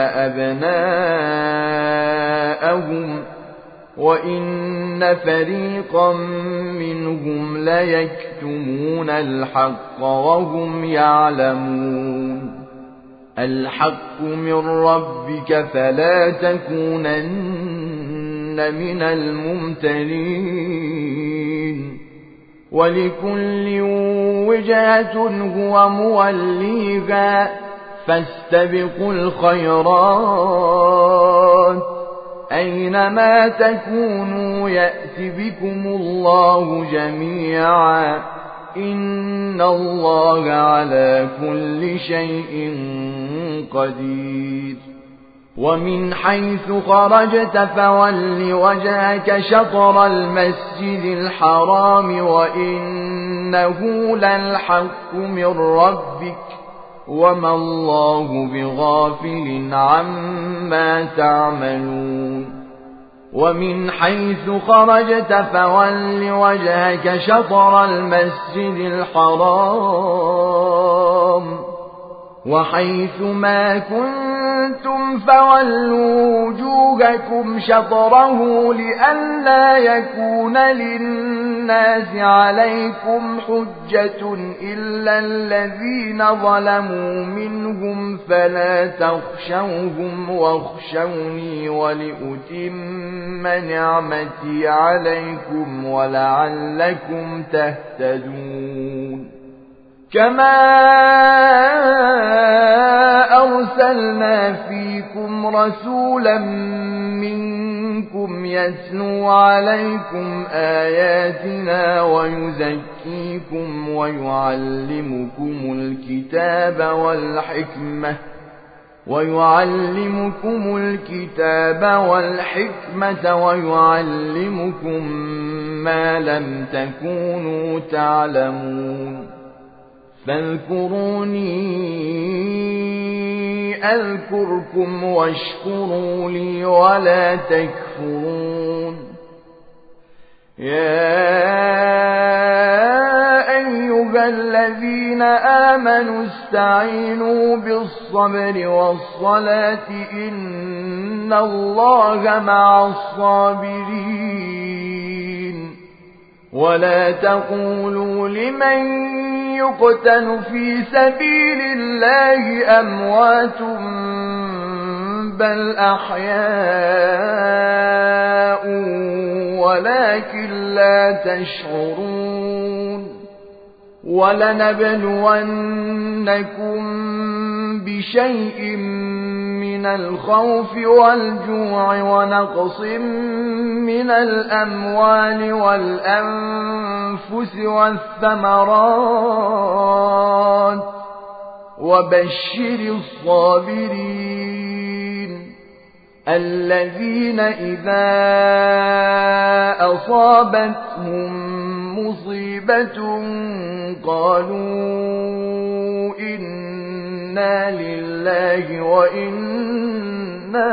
أبناءهم وإن فريقا منهم ليكتمون الحق وهم يعلمون الحق من ربك فلا تكونن من الممترين ولكل وجهة هو موليها فاستبقوا الخيرات أينما تكونوا يأت بكم الله جميعا إن الله على كل شيء قدير ومن حيث خرجت فول وجهك شطر المسجد الحرام وإنه للحق من ربك وما الله بغافل عما تعملون ومن حيث خرجت فول وجهك شطر المسجد الحرام وحيث ما كنتم فولوا وجوهكم شطره لئلا يكون للناس عليكم حجة إلا الذين ظلموا منهم فلا تخشوهم واخشوني ولأتم نعمتي عليكم ولعلكم تهتدون كما أرسلنا فيكم رسولا منكم يتلو عليكم آياتنا ويزكيكم ويعلمكم الكتاب والحكمة ويعلمكم الكتاب والحكمة ويعلمكم ما لم تكونوا تعلمون فاذكروني أذكركم واشكروا لي ولا تكفرون يا أيها الذين آمنوا استعينوا بالصبر والصلاة إن الله مع الصابرين ولا تقولوا لمن يقتل في سبيل الله أموات بل أحياء ولكن لا تشعرون ولنبلونكم بشيء من الخوف والجوع ونقص من الأموال والأنفس والثمرات وبشر الصابرين الذين إذا أصابتهم مصيبة قالوا إنا لله وإنا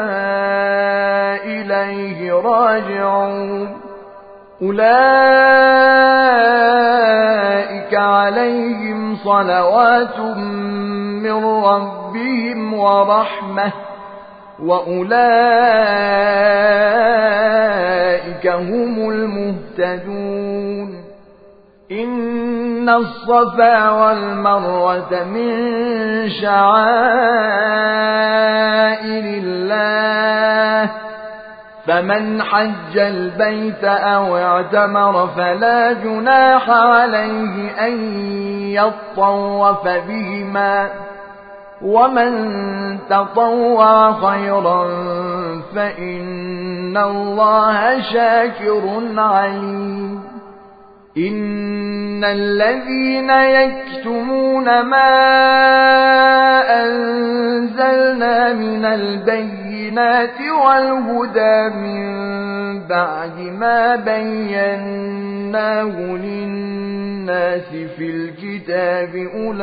إليه راجعون أولئك عليهم صلوات من ربهم ورحمة وأولئك هم المهتدون إن الصفا والمروة من شعائر الله فمن حج البيت أو اعتمر فلا جناح عليه أن يطوف بهما ومن تطوع خيرا فإن الله شاكر عليم إن الذين يكتمون ما أنزلنا من البينات والهدى من بعد ما بيناه للناس في الكتاب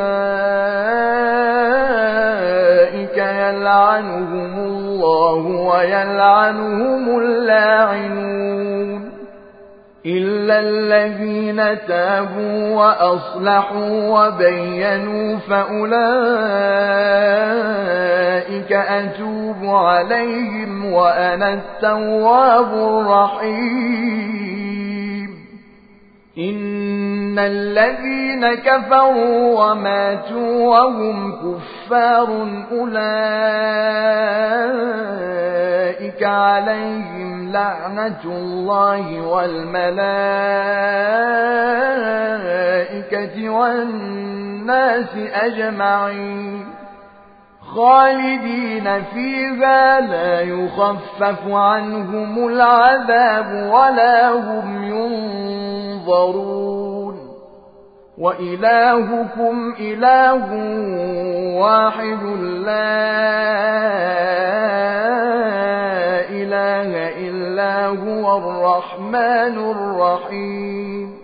أولئك يلعنهم الله ويلعنهم اللاعنون إلا الذين تابوا وأصلحوا وبينوا فأولئك أتوب عليهم وأنا التواب الرحيم إن الذين كفروا وماتوا وهم كفار أولئك عليهم لعنة الله والملائكة والناس أجمعين خالدين فيها لا يخفف عنهم العذاب ولا هم ينظرون وإلهكم إله واحد لا إله إلا هو الرحمن الرحيم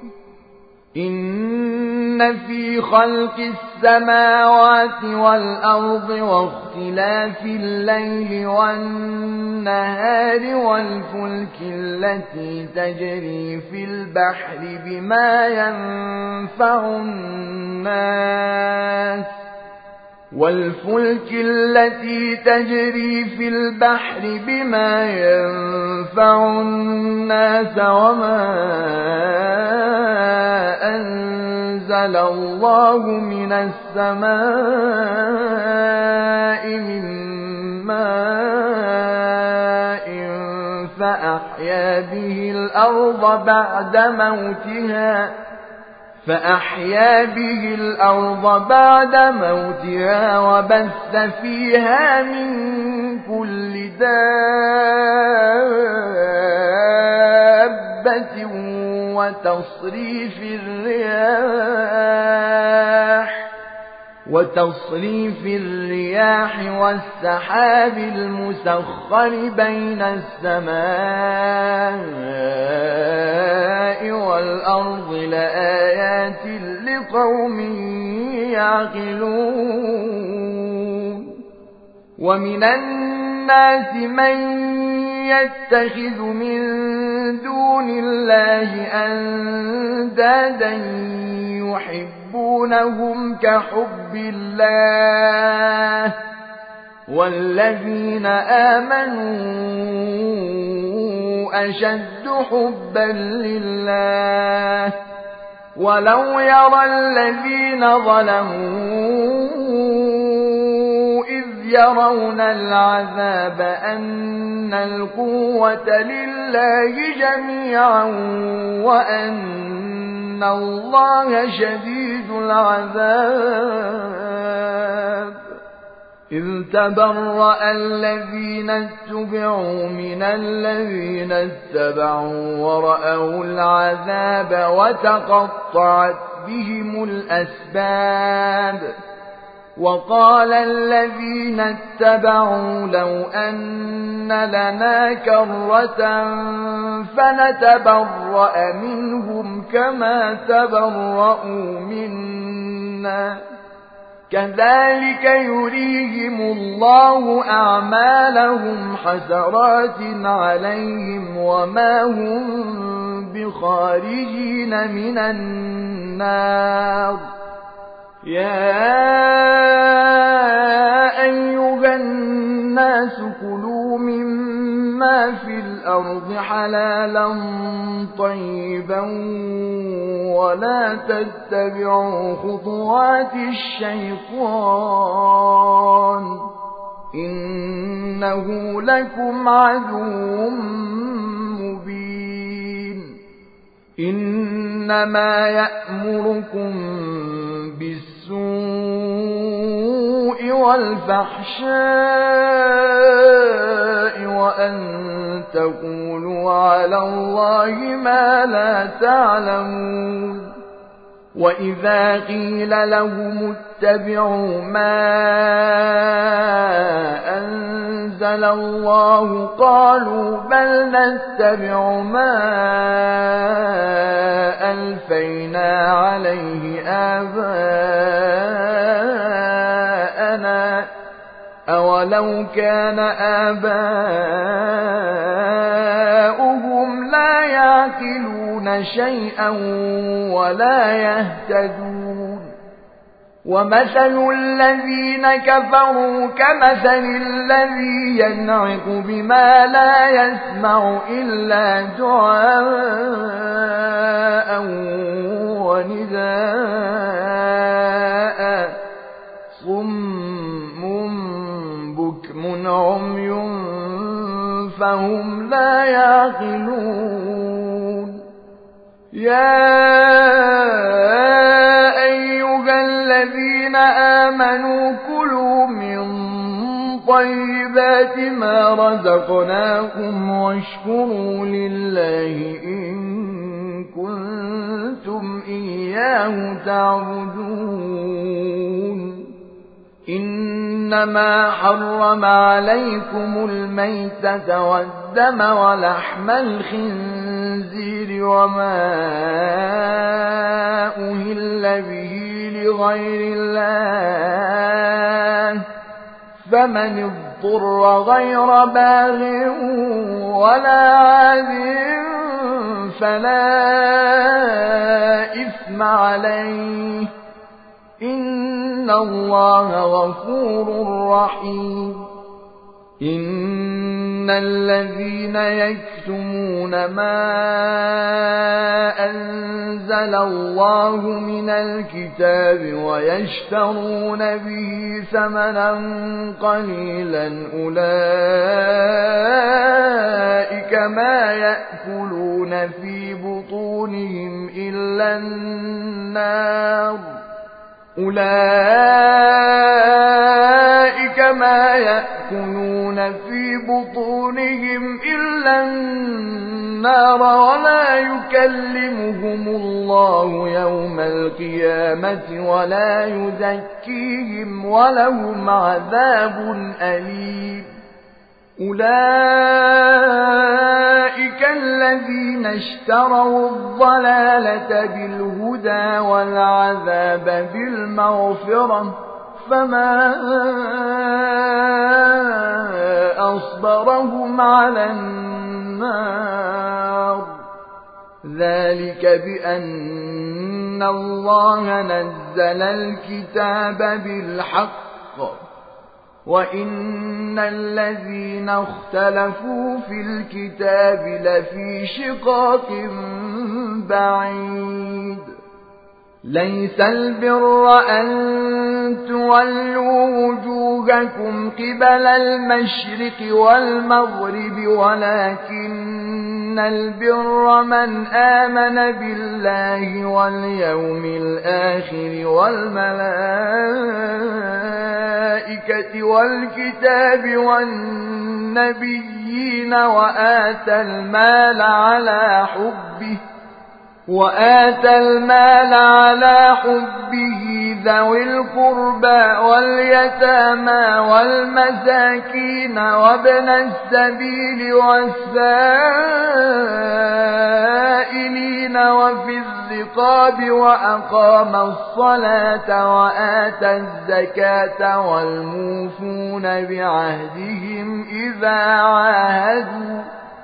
إن في خلق السماوات والأرض واختلاف الليل والنهار والفلك التي تجري في البحر بما ينفع الناس والفلك التي تجري في البحر بما ينفع الناس وما أنزل الله من السماء من ماء فأحيا به الأرض بعد موتها فأحيا به الأرض بعد موتها وبث فيها من كل دابة وتصريف الرياح وتصريف الرياح والسحاب المسخر بين السماء والأرض لآيات لقوم يعقلون ومن الناس من يتخذ من دون الله أندادا يحبونهم كحب الله والذين آمنوا أشد حبا لله ولو يرى الذين ظلموا إذ يرون العذاب أن القوة لله جميعا وأن الله شديد العذاب إذ تبرأ الذين اتبعوا من الذين اتبعوا ورأوا العذاب وتقطعت بهم الأسباب وقال الذين اتبعوا لو أن لنا كرة فنتبرأ منهم كما تبرأوا منا كذلك يريهم الله أعمالهم حسرات عليهم وما هم بخارجين من النار يا أيها الناس كلوا مما في الأرض حلالا طيبا ولا تتبعوا خطوات الشيطان إنه لكم عدو مبين إنما يأمركم بالسوء والفحشاء وأن تقولوا على الله ما لا تعلمون وإذا قيل لهم اتبعوا ما أنزل الله قالوا بل نتبع ما ألفينا عليه آباءنا أولو كان آباؤهم لا يعقلون يعقلون شيئا ولا يهتدون ومثل الذين كفروا كمثل الذي ينعق بما لا يسمع إلا دعاء ونداء صم بكم عمي فهم لا يعقلون يا أيها الذين آمنوا كلوا من طيبات ما رزقناكم واشكروا لله إن كنتم إياه تعبدون إنما حرم عليكم الميتة والدم ولحم الخنزير وما أهل به لغير الله فمن اضطر غير باغ ولا عاد فلا إثم عليه إن الله غفور رحيم إن الذين يكتمون ما أنزل الله من الكتاب ويشترون به ثمنا قليلا أولئك ما يأكلون في بطونهم إلا النار أولئك ما يأكلون في بطونهم إلا النار ولا يكلمهم الله يوم القيامة ولا يزكيهم ولهم عذاب أليم أولئك الذين اشتروا الضلالة بالهدى والعذاب بالمغفرة فما أصبرهم على النار ذلك بأن الله نزل الكتاب بالحق وإن الذين اختلفوا في الكتاب لفي شقاق بعيد ليس البر أن تولوا وجوهكم قبل المشرق والمغرب ولكن البر من آمن بالله واليوم الآخر والملائكة والكتاب والنبيين وآتى المال على حبه وآتى المال على حبه ذوي القربى واليتامى والمساكين وابن السبيل والسائلين وفي الرقاب وأقام الصلاة وآتى الزكاة والموفون بعهدهم إذا عاهدوا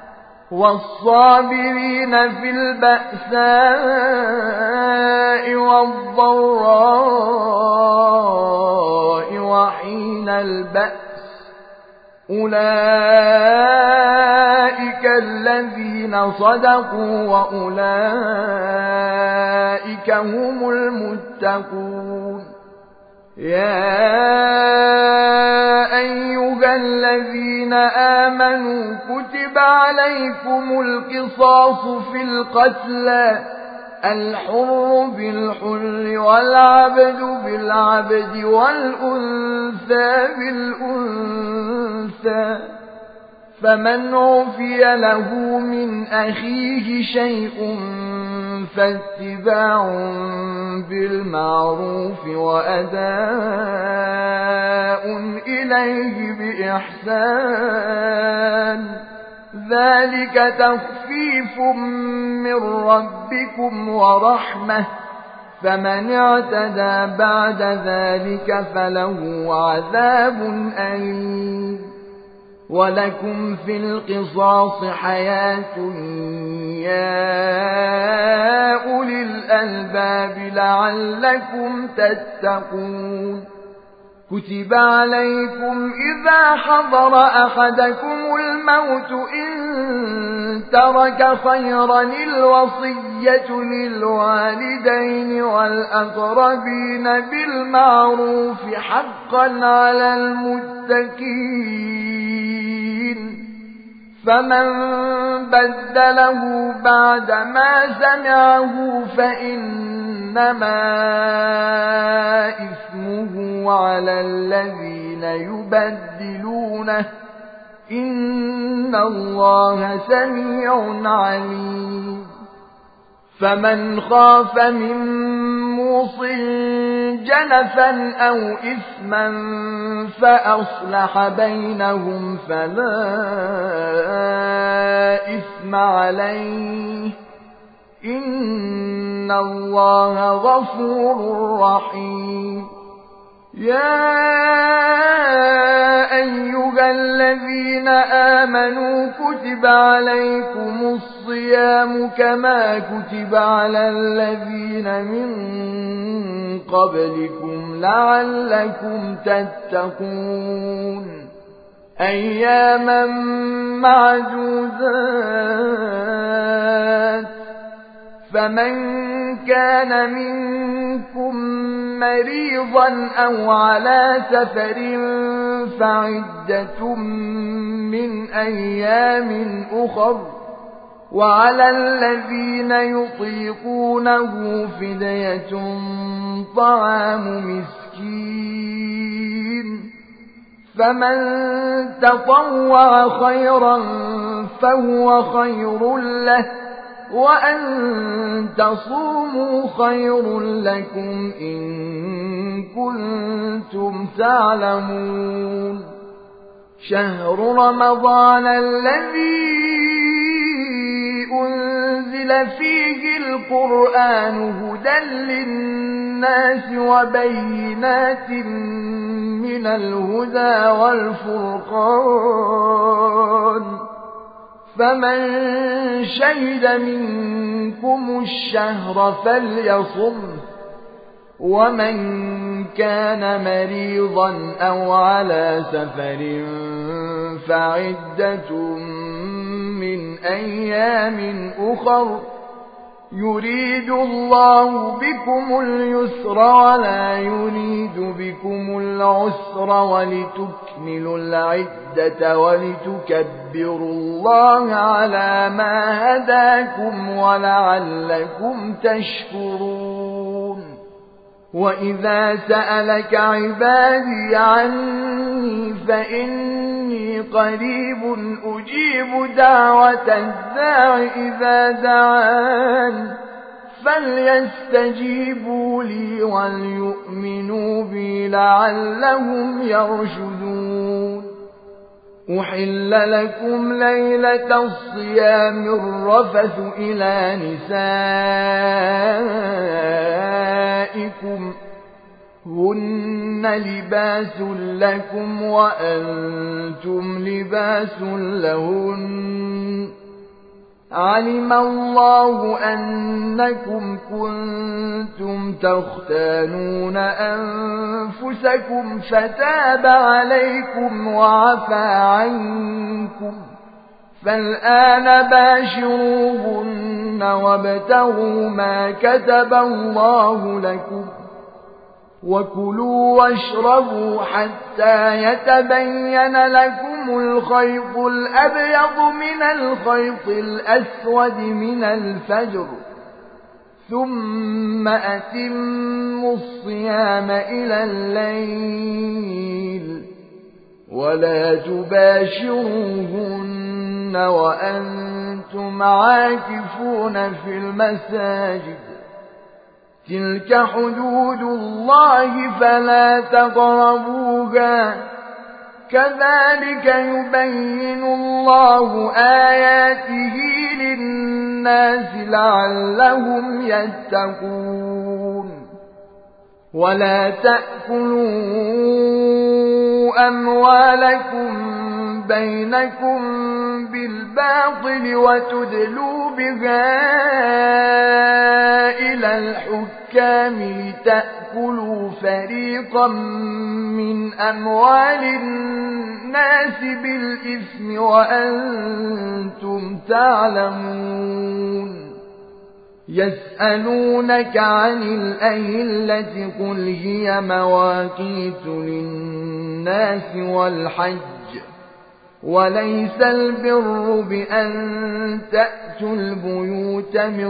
والصابرين في البأساء والضراء وحين البأس أولئك الذين صدقوا وأولئك هم المتقون يا أيها الذين آمنوا كتب عليكم القصاص في القتلى الحر بالحر والعبد بالعبد والأنثى بالأنثى فمن عفي له من أخيه شيء فاتباع بالمعروف وأداء إليه بإحسان ذلك تخفيف من ربكم ورحمة فمن اعتدى بعد ذلك فله عذاب أليم ولكم في القصاص حياة يا أولي الألباب لعلكم تتقون كتب عليكم إذا حضر أحدكم الموت إن ترك خيرا الوصية للوالدين والأقربين بالمعروف حقا على المتقين فمن بدله بعدما سمعه فإنما إثمه على الذين يبدلونه إن الله سميع عليم فمن خاف من موص جنفا أو إثما فأصلح بينهم فلا إثم عليه إن الله غفور رحيم يا أيها الذين آمنوا كتب عليكم الصيام كما كتب على الذين من قبلكم لعلكم تتقون أياما معدودات فمن كان منكم مريضا أو على سفر فعدة من أيام أخر وعلى الذين يطيقونه فدية طعام مسكين فمن تطوع خيرا فهو خير له وأن تصوموا خير لكم إن كنتم تعلمون شهر رمضان الذي أنزل فيه القرآن هدى للناس وبينات من الهدى والفرقان فمن شهد منكم الشهر فليصم ومن كان مريضا أو على سفر فعدة من أيام أخر يريد الله بكم اليسر ولا يريد بكم العسر ولتكملوا العدة ولتكبروا الله على ما هداكم ولعلكم تشكرون وإذا سألك عبادي عني فإني قريب أجيب دعوة الداع إذا دعان فليستجيبوا لي وليؤمنوا بي لعلهم يرشدون أحل لكم ليلة الصيام الرفث إلى نسائكم هن لباس لكم وأنتم لباس لهن علم الله أنكم كنتم تختانون أنفسكم فتاب عليكم وعفى عنكم فالآن باشروهن وابتغوا ما كتب الله لكم وكلوا واشربوا حتى يتبين لكم الخيط الأبيض من الخيط الأسود من الفجر ثم أتموا الصيام إلى الليل ولا تباشروهن وأنتم عاكفون في المساجد تلك حدود الله فلا تقربوها كذلك يبين الله آياته للناس لعلهم يتقون ولا تأكلوا أموالكم بينكم بالباطل وتدلوا بها إلى الحكام لتأكلوا فريقا من أموال الناس بالإثم وأنتم تعلمون يسألونك عن الأهلة قل هي مواقيت للناس والحج وليس البر بأن تأتوا البيوت من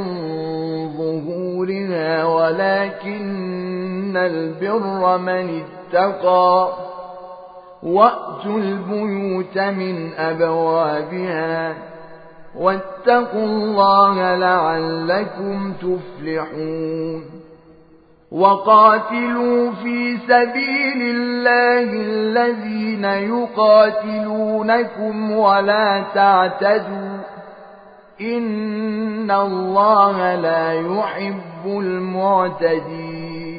ظهورها ولكن البر من اتقى وأتوا البيوت من أبوابها واتقوا الله لعلكم تفلحون وقاتلوا في سبيل الله الذين يقاتلونكم ولا تعتدوا إن الله لا يحب المعتدين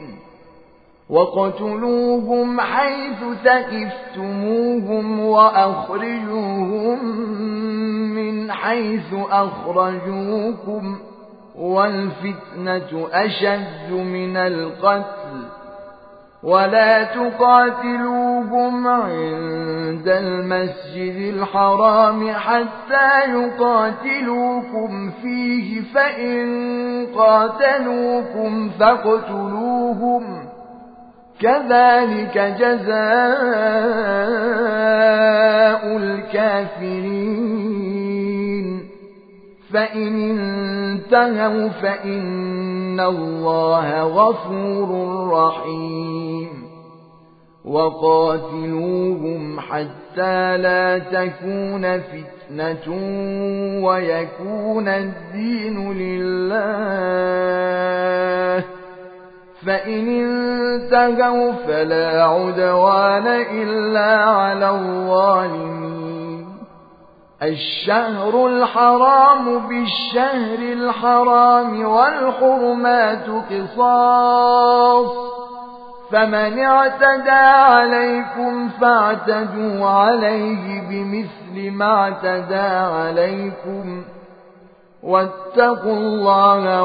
وقتلوهم حيث ثقفتموهم وأخرجوهم من حيث أخرجوكم والفتنة أشد من القتل ولا تقاتلوهم عند المسجد الحرام حتى يقاتلوكم فيه فإن قاتلوكم فاقتلوهم كذلك جزاء الكافرين فإن انتهوا فإن الله غفور رحيم وقاتلوهم حتى لا تكون فتنة ويكون الدين لله فإن انتهوا فلا عدوان إلا على الظالمين الشهر الحرام بالشهر الحرام والحرمات قصاص فمن اعتدى عليكم فاعتدوا عليه بمثل ما اعتدى عليكم واتقوا الله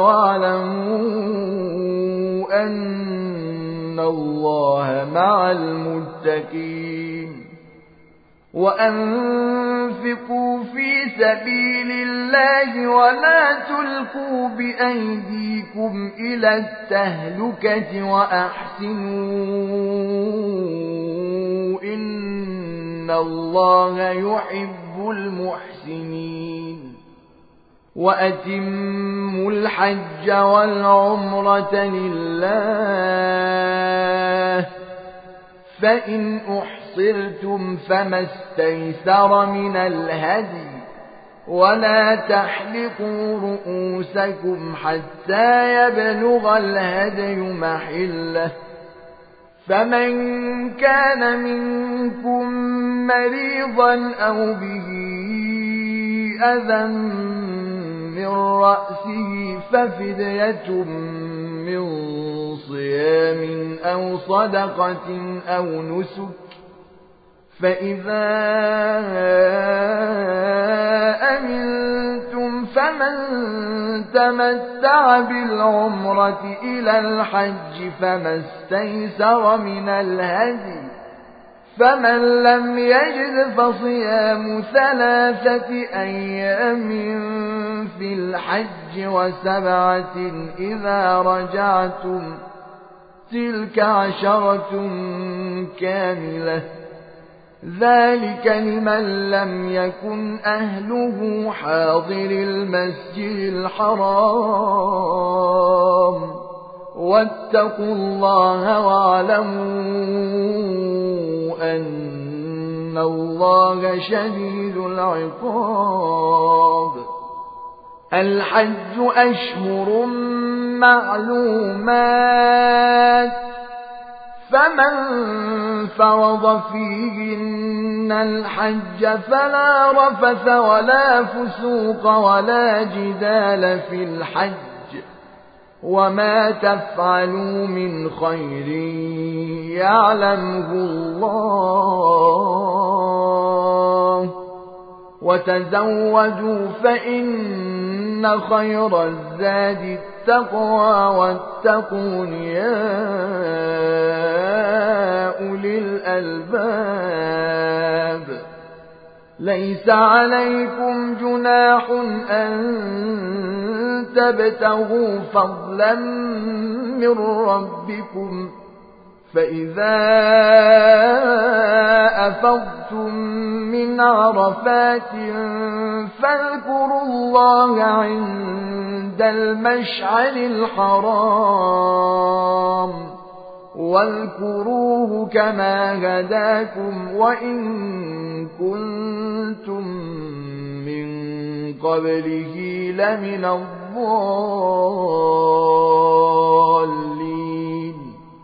واعلموا أن الله مع المتقين وأنفقوا في سبيل الله ولا تلقوا بأيديكم إلى التهلكة وأحسنوا إن الله يحب المحسنين وأتموا الحج والعمرة لله فإن أحصرتم فما استيسر من الهدي ولا تحلقوا رؤوسكم حتى يبلغ الهدي محله فمن كان منكم مريضا أو به أذى من رأسه ففدية من صيام أو صدقة أو نسك فإذا أمنتم فمن تمتع بالعمرة إلى الحج فما استيسر من الهدي فمن لم يجد فصيام ثلاثة أيام في الحج وسبعة إذا رجعتم تلك عشرة كاملة ذلك لمن لم يكن أهله حاضر المسجد الحرام واتقوا الله واعلموا أن الله شديد العقاب الحج أشهر معلومات فمن فرض فيهن الحج فلا رفث ولا فسوق ولا جدال في الحج وما تفعلوا من خير يعلمه الله وتزودوا فإن خير الزاد التقوى واتقون يا أولي الألباب ليس عليكم جناح أن تبتغوا فضلا من ربكم فإذا أفضتم من عرفات فاذكروا الله عند المشعر الحرام واذكروه كما هداكم وإن كنتم من قبله لمن الضالين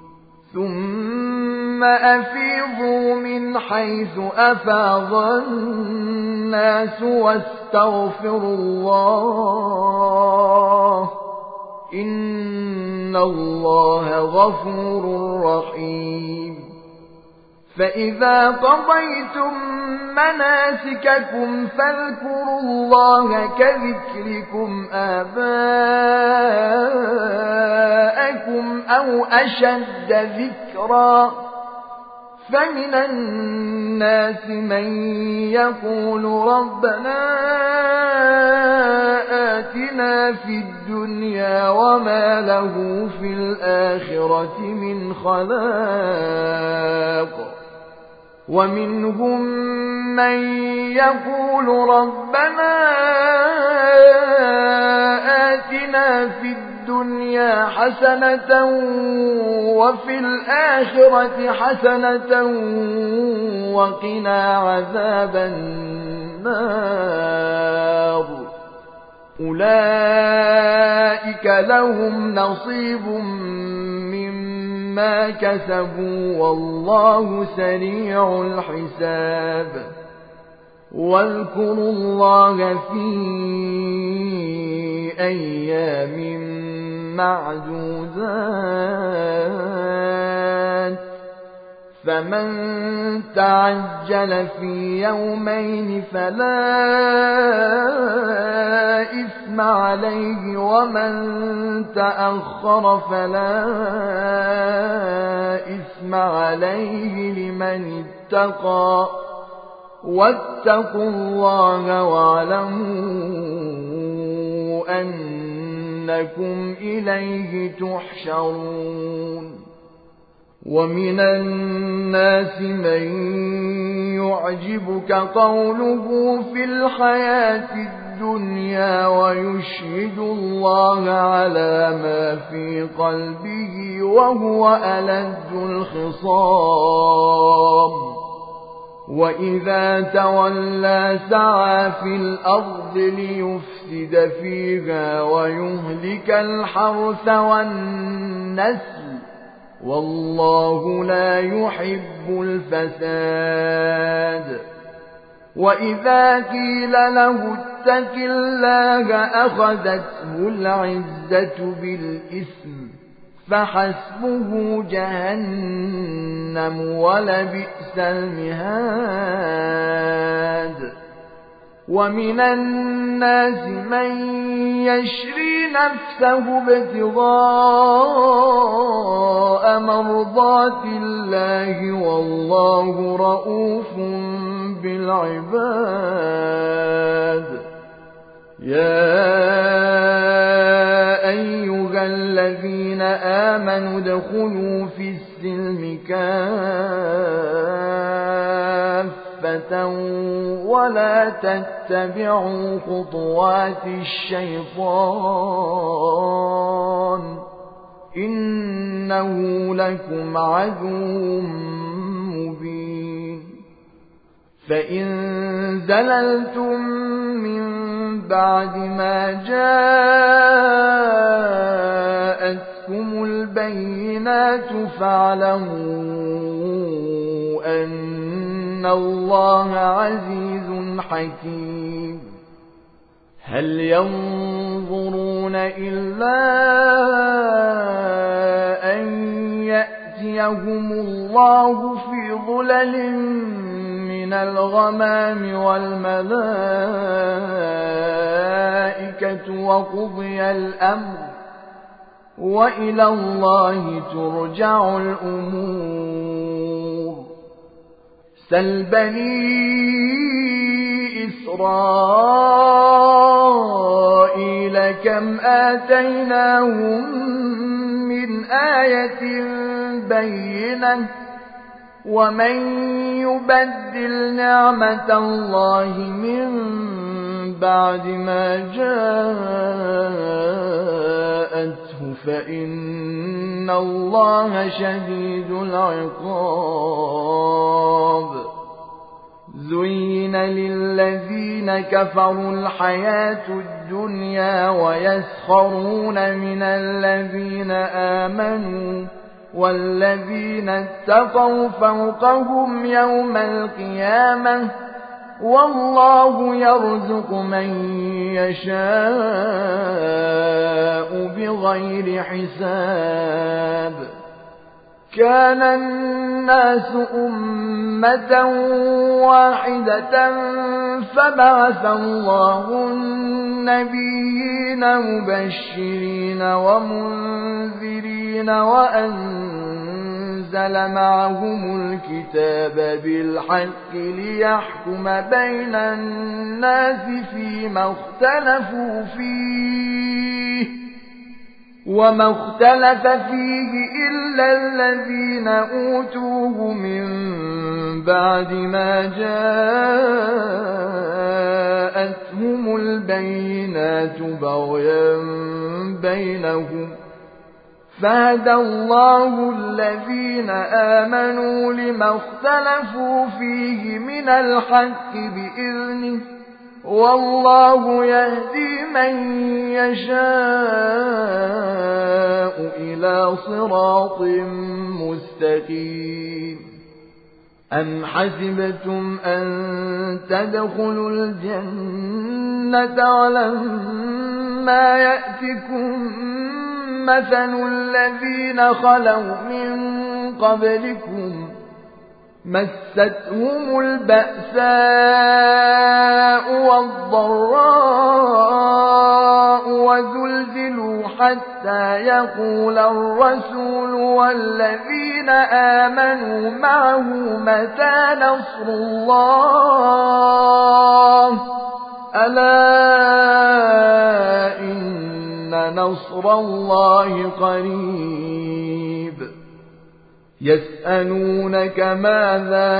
ثم أفيضوا من حيث أفاض الناس واستغفروا الله إن الله غفور رحيم فإذا قضيتم مناسككم فاذكروا الله كذكركم آباءكم أو أشد ذكرا فمن الناس من يقول ربنا آتنا في الدنيا وما له في الآخرة من خلاق ومنهم من يقول ربنا آتنا في الدنيا حسنة وفي الآخرة حسنة وقنا عذاب النار أولئك لهم نصيب مما كسبوا والله سريع الحساب واذكروا الله في أيام معدودات فمن تعجل في يومين فلا إثم عليه ومن تأخر فلا إثم عليه لمن اتقى واتقوا الله واعلموا أنكم إليه تحشرون ومن الناس من يعجبك قوله في الحياة الدنيا ويشهد الله على ما في قلبه وهو ألد الخصام وإذا تولى سعى في الأرض ليفسد فيها ويهلك الحرث والنسل والله لا يحب الفساد وإذا قيل له اتق الله أخذته العزة بالإثم فحسبه جهنم ولبئس المهاد ومن الناس من يشري نفسه ابتغاء مرضات الله والله رؤوف بالعباد يا أيها الذين آمنوا ادخلوا في السلم كافة ولا تتبعوا خطوات الشيطان إنه لكم عدو مبين فإن زللتم من بعد ما جاءتكم البينات فاعلموا أن الله عزيز حكيم هل ينظرون إلا أن يأتيهم الله في ظلل من من الغمام والملائكة وقضي الأمر وإلى الله ترجع الأمور سل بني إسرائيل كم آتيناهم من آية بينة ومن يبدل نعمة الله من بعد ما جاءته فإن الله شديد العقاب زين للذين كفروا الحياة الدنيا ويسخرون من الذين آمنوا والذين اتقوا فوقهم يوم القيامة والله يرزق من يشاء بغير حساب كان الناس أمة واحدة فبعث الله النبيين مبشرين ومنذرين وأنزل معهم الكتاب بالحق ليحكم بين الناس فيما اختلفوا فيه وما اختلف فيه إلا الذين أوتوه من بعد ما جاءتهم البينات بغيا بينهم فهدى الله الذين آمنوا لما اختلفوا فيه من الحق بإذنه والله يهدي من يشاء إلى صراط مستقيم أم حسبتم أن تدخلوا الجنة ولما يأتكم مثل الذين خلوا من قبلكم مستهم البأساء والضراء وزلزلوا حتى يقول الرسول والذين آمنوا معه متى نصر الله ألا إن نصر الله قريب يسألونك ماذا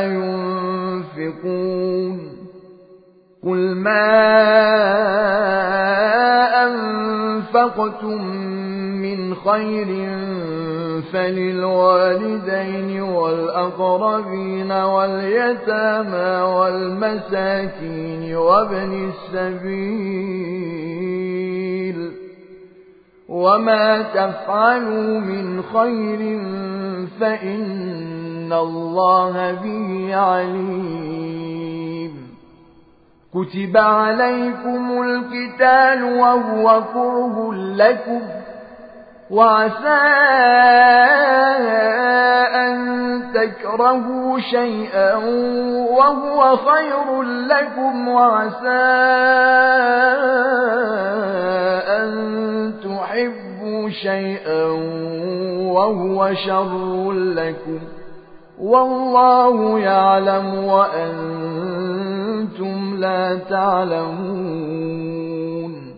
ينفقون قل ما أنفقتم من خير فللوالدين والأقربين واليتامى والمساكين وابن السبيل وما تفعلوا من خير فإن الله به عليم كتب عليكم القتال وهو كره لكم وعسى أن تكرهوا شيئا وهو خير لكم وعسى أن تحبوا شيئا وهو شر لكم والله يعلم وأنتم لا تعلمون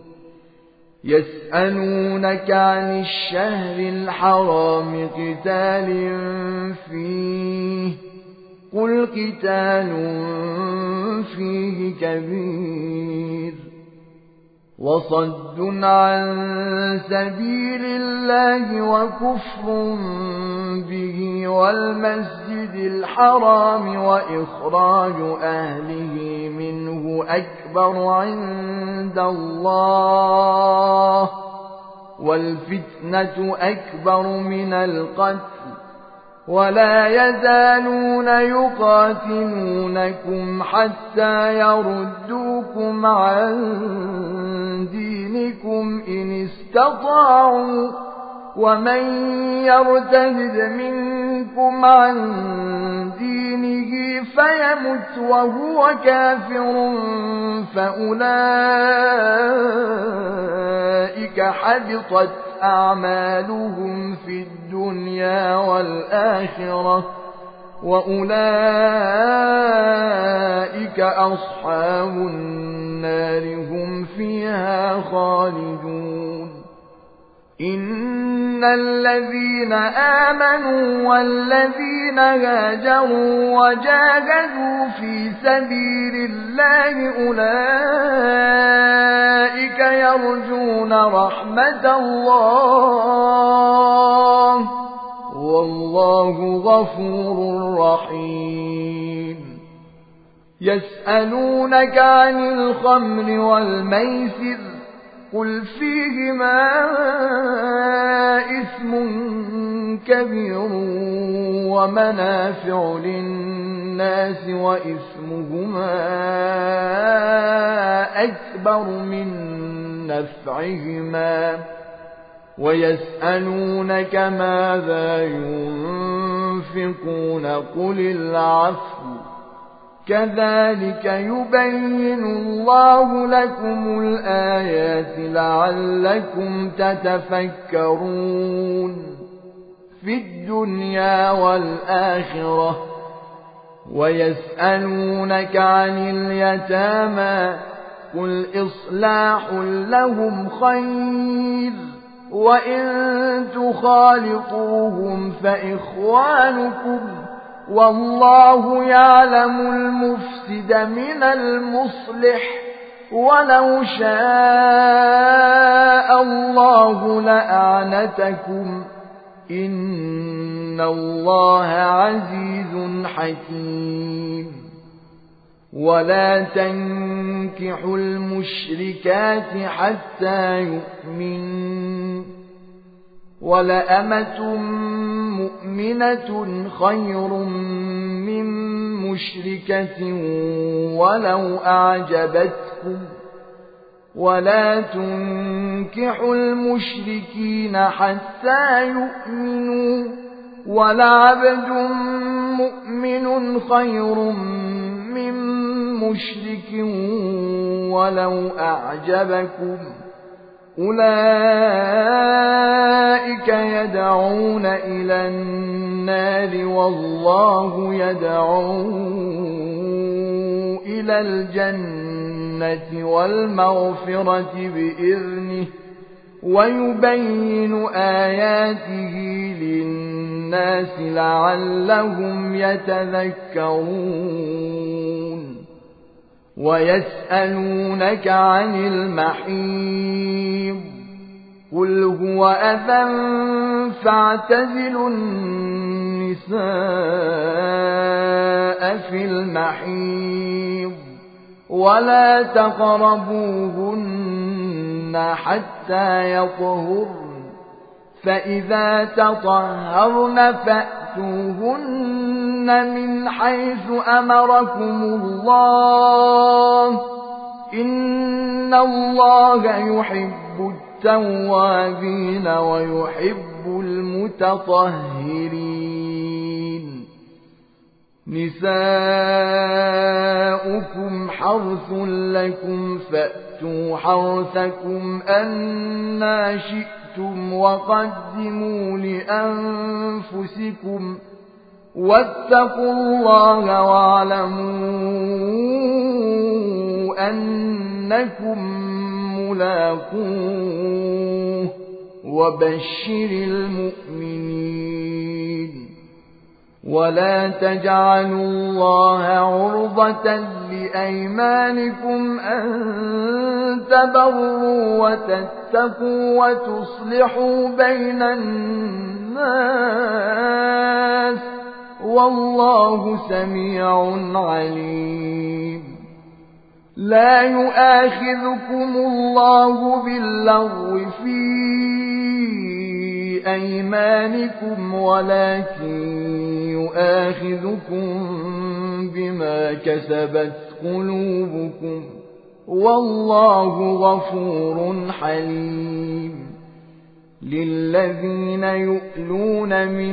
يسألونك عن الشهر الحرام قتال فيه قل قتال فيه كبير وصد عن سبيل الله وكفر به والمسجد الحرام وإخراج أهله منه أكبر عند الله والفتنة أكبر من القتل ولا يزالون يقاتلونكم حتى يردوكم عن دينكم إن استطاعوا ومن يرتد منكم يردوكم عن دينه فيمت وهو كافر فأولئك حبطت أعمالهم في الدنيا والآخرة وأولئك أصحاب النار هم فيها خالدون إن الذين آمنوا والذين هاجروا وجاهدوا في سبيل الله أولئك يرجون رحمة الله والله غفور رحيم يسألونك عن الخمر والميسر قل فيهما إثم كبير ومنافع للناس وإثمهما أكبر من نفعهما ويسألونك ماذا ينفقون قل العفو كذلك يبين الله لكم الآيات لعلكم تتفكرون في الدنيا والآخرة ويسألونك عن اليتامى قل إصلاح لهم خير وإن تخالطوهم فإخوانكم والله يعلم المفسد من المصلح ولو شاء الله لأعنتكم إن الله عزيز حكيم ولا تنكحوا المشركات حتى يؤمنوا ولأمة مؤمنة خير من مشركة ولو أعجبتكم ولا تنكحوا المشركين حتى يؤمنوا ولعبد مؤمن خير من مشرك ولو أعجبكم أولئك يدعون إلى النار والله يدعو إلى الجنة والمغفرة بإذنه ويبين آياته للناس لعلهم يتذكرون ويسألونك عن المحيض قل هو أذى فاعتزلوا النساء في المحيض ولا تقربوهن حتى يطهرن فإذا تطهرن فأتوهن من حيث أمركم الله إن الله يحب التوابين ويحب المتطهرين نساؤكم حرث لكم فأتوا حرثكم أنى شئتم وقدموا لأنفسكم واتقوا الله واعلموا أنكم ملاقوه وبشر المؤمنين ولا تجعلوا الله عرضة لأيمانكم أن تبروا وتتقوا وتصلحوا بين الناس والله سميع عليم لا يؤاخذكم الله باللغو في أيمانكم ولكن يؤاخذكم بما كسبت للذين يؤلون من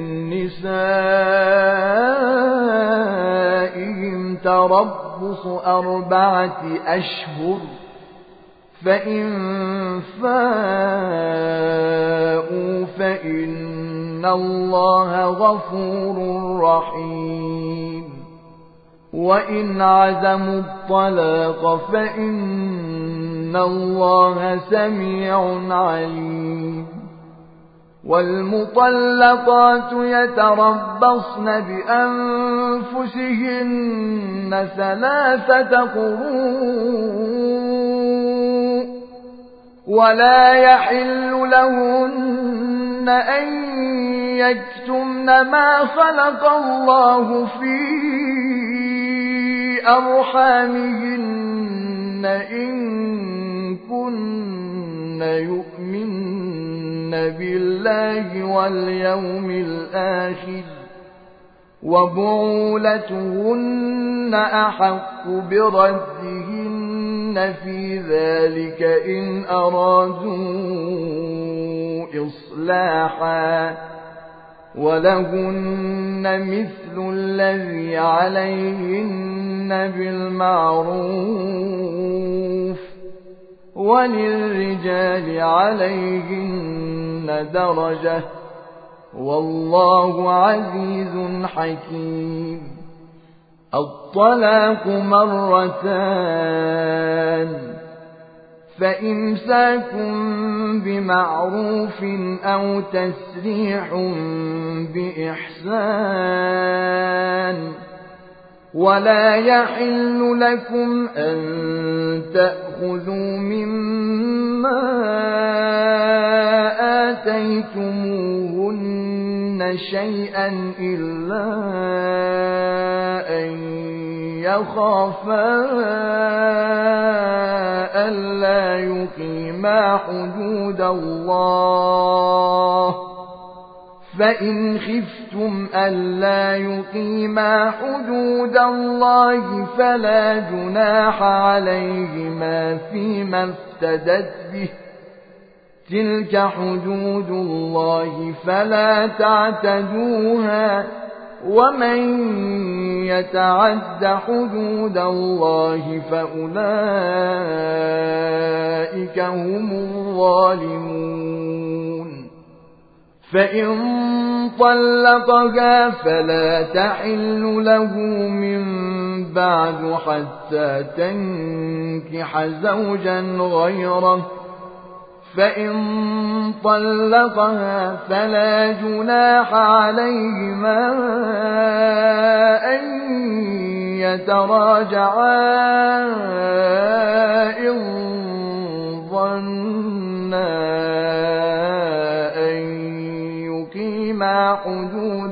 نسائهم تربص أربعة أشهر فإن فاءوا فإن الله غفور رحيم وإن عزموا الطلاق فإن الله سميع عليم والمطلقات يتربصن بأنفسهن ثلاثة قروء ولا يحل لهن أن يكتمن ما خلق الله في أرحامهن إن كن يؤمن بالله واليوم الآخر وبعولتهن أحق بردهن في ذلك إن أرادوا إصلاحا ولهن مثل الذي عليهن بالمعروف وللرجال عليهن درجة والله عزيز حكيم الطلاق مرتان فإمساك بمعروف أو تسريح بإحسان ولا يحل لكم أن تأخذوا مما آتيتموهن شيئا إلا أن يخافا ألا يقيما حدود الله فإن خفتم ألا يقيما حدود الله فلا جناح عليهما فيما افتدت به تلك حدود الله فلا تعتدوها ومن يتعد حدود الله فأولئك هم الظالمون فإن طلقها فلا تحل له من بعد حتى تنكح زوجا غيره فإن طلقها فلا جناح عليهما أن يتراجعا إن ظنا أن يقيما حدود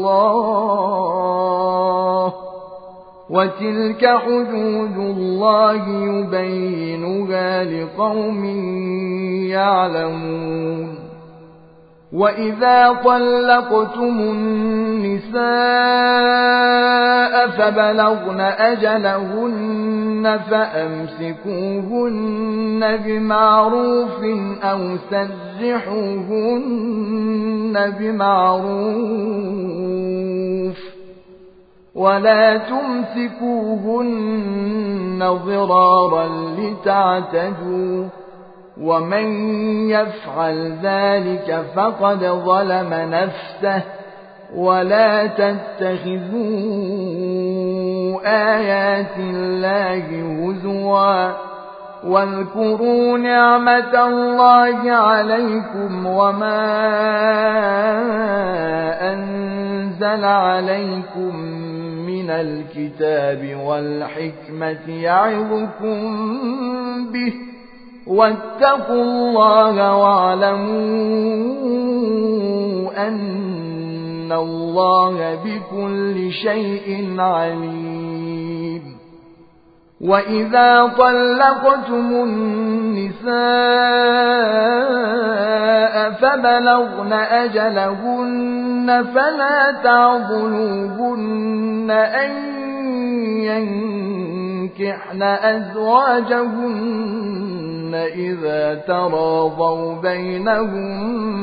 الله وتلك حدود الله يبينها لقوم يعلمون وإذا طلقتم النساء فبلغن أجلهن فأمسكوهن بمعروف أو سرحوهن بمعروف ولا تمسكوهن ضرارا لتعتدوا ومن يفعل ذلك فقد ظلم نفسه ولا تتخذوا آيات الله هزوا واذكروا نعمة الله عليكم وما أنزل عليكم من الكتاب والحكمة يعظكم به واتقوا الله واعلموا أن الله بكل شيء عليم وإذا طلقتم النساء فبلغن أجلهن فلا تعضلوهن أن ينكحن أزواجهن إذا تراضوا بينهم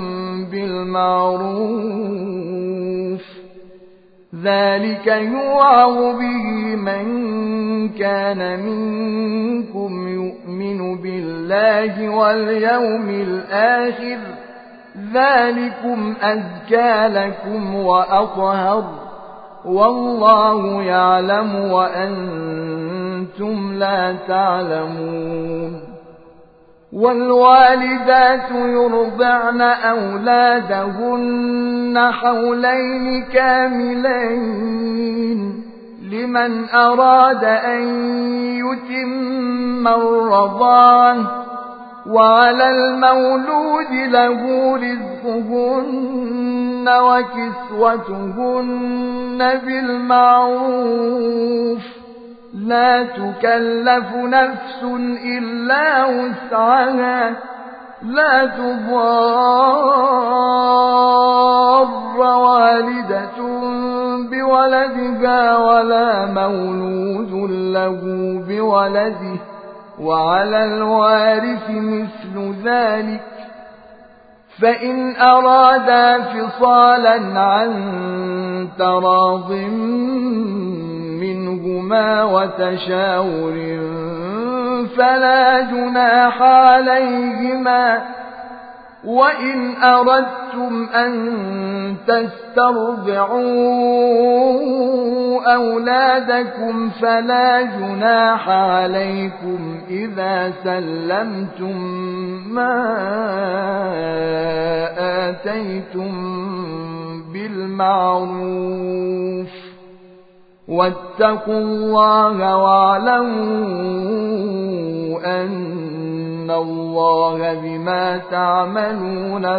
بالمعروف ذلك يوعظ به من كان منكم يؤمن بالله واليوم الآخر ذلكم أزكى لكم وأطهر والله يعلم وأنتم لا تعلمون والوالدات يرضعن أولادهن حولين كاملين لمن أراد أن يتم الرضاعة وعلى المولود له رزقهن وكسوتهن بالمعروف لا تكلف نفس إلا وسعها لا تضار والدة بولدها ولا مولود له بولده وعلى الوارث مثل ذلك فإن أرادا فصالا عن تراض منهما وتشاور فلا جناح عليهما وإن أردتم أن تسترضعوا أولادكم فلا جناح عليكم إذا سلمتم ما آتيتم بالمعروف واتقوا الله واعلموا أن الله بما تعملون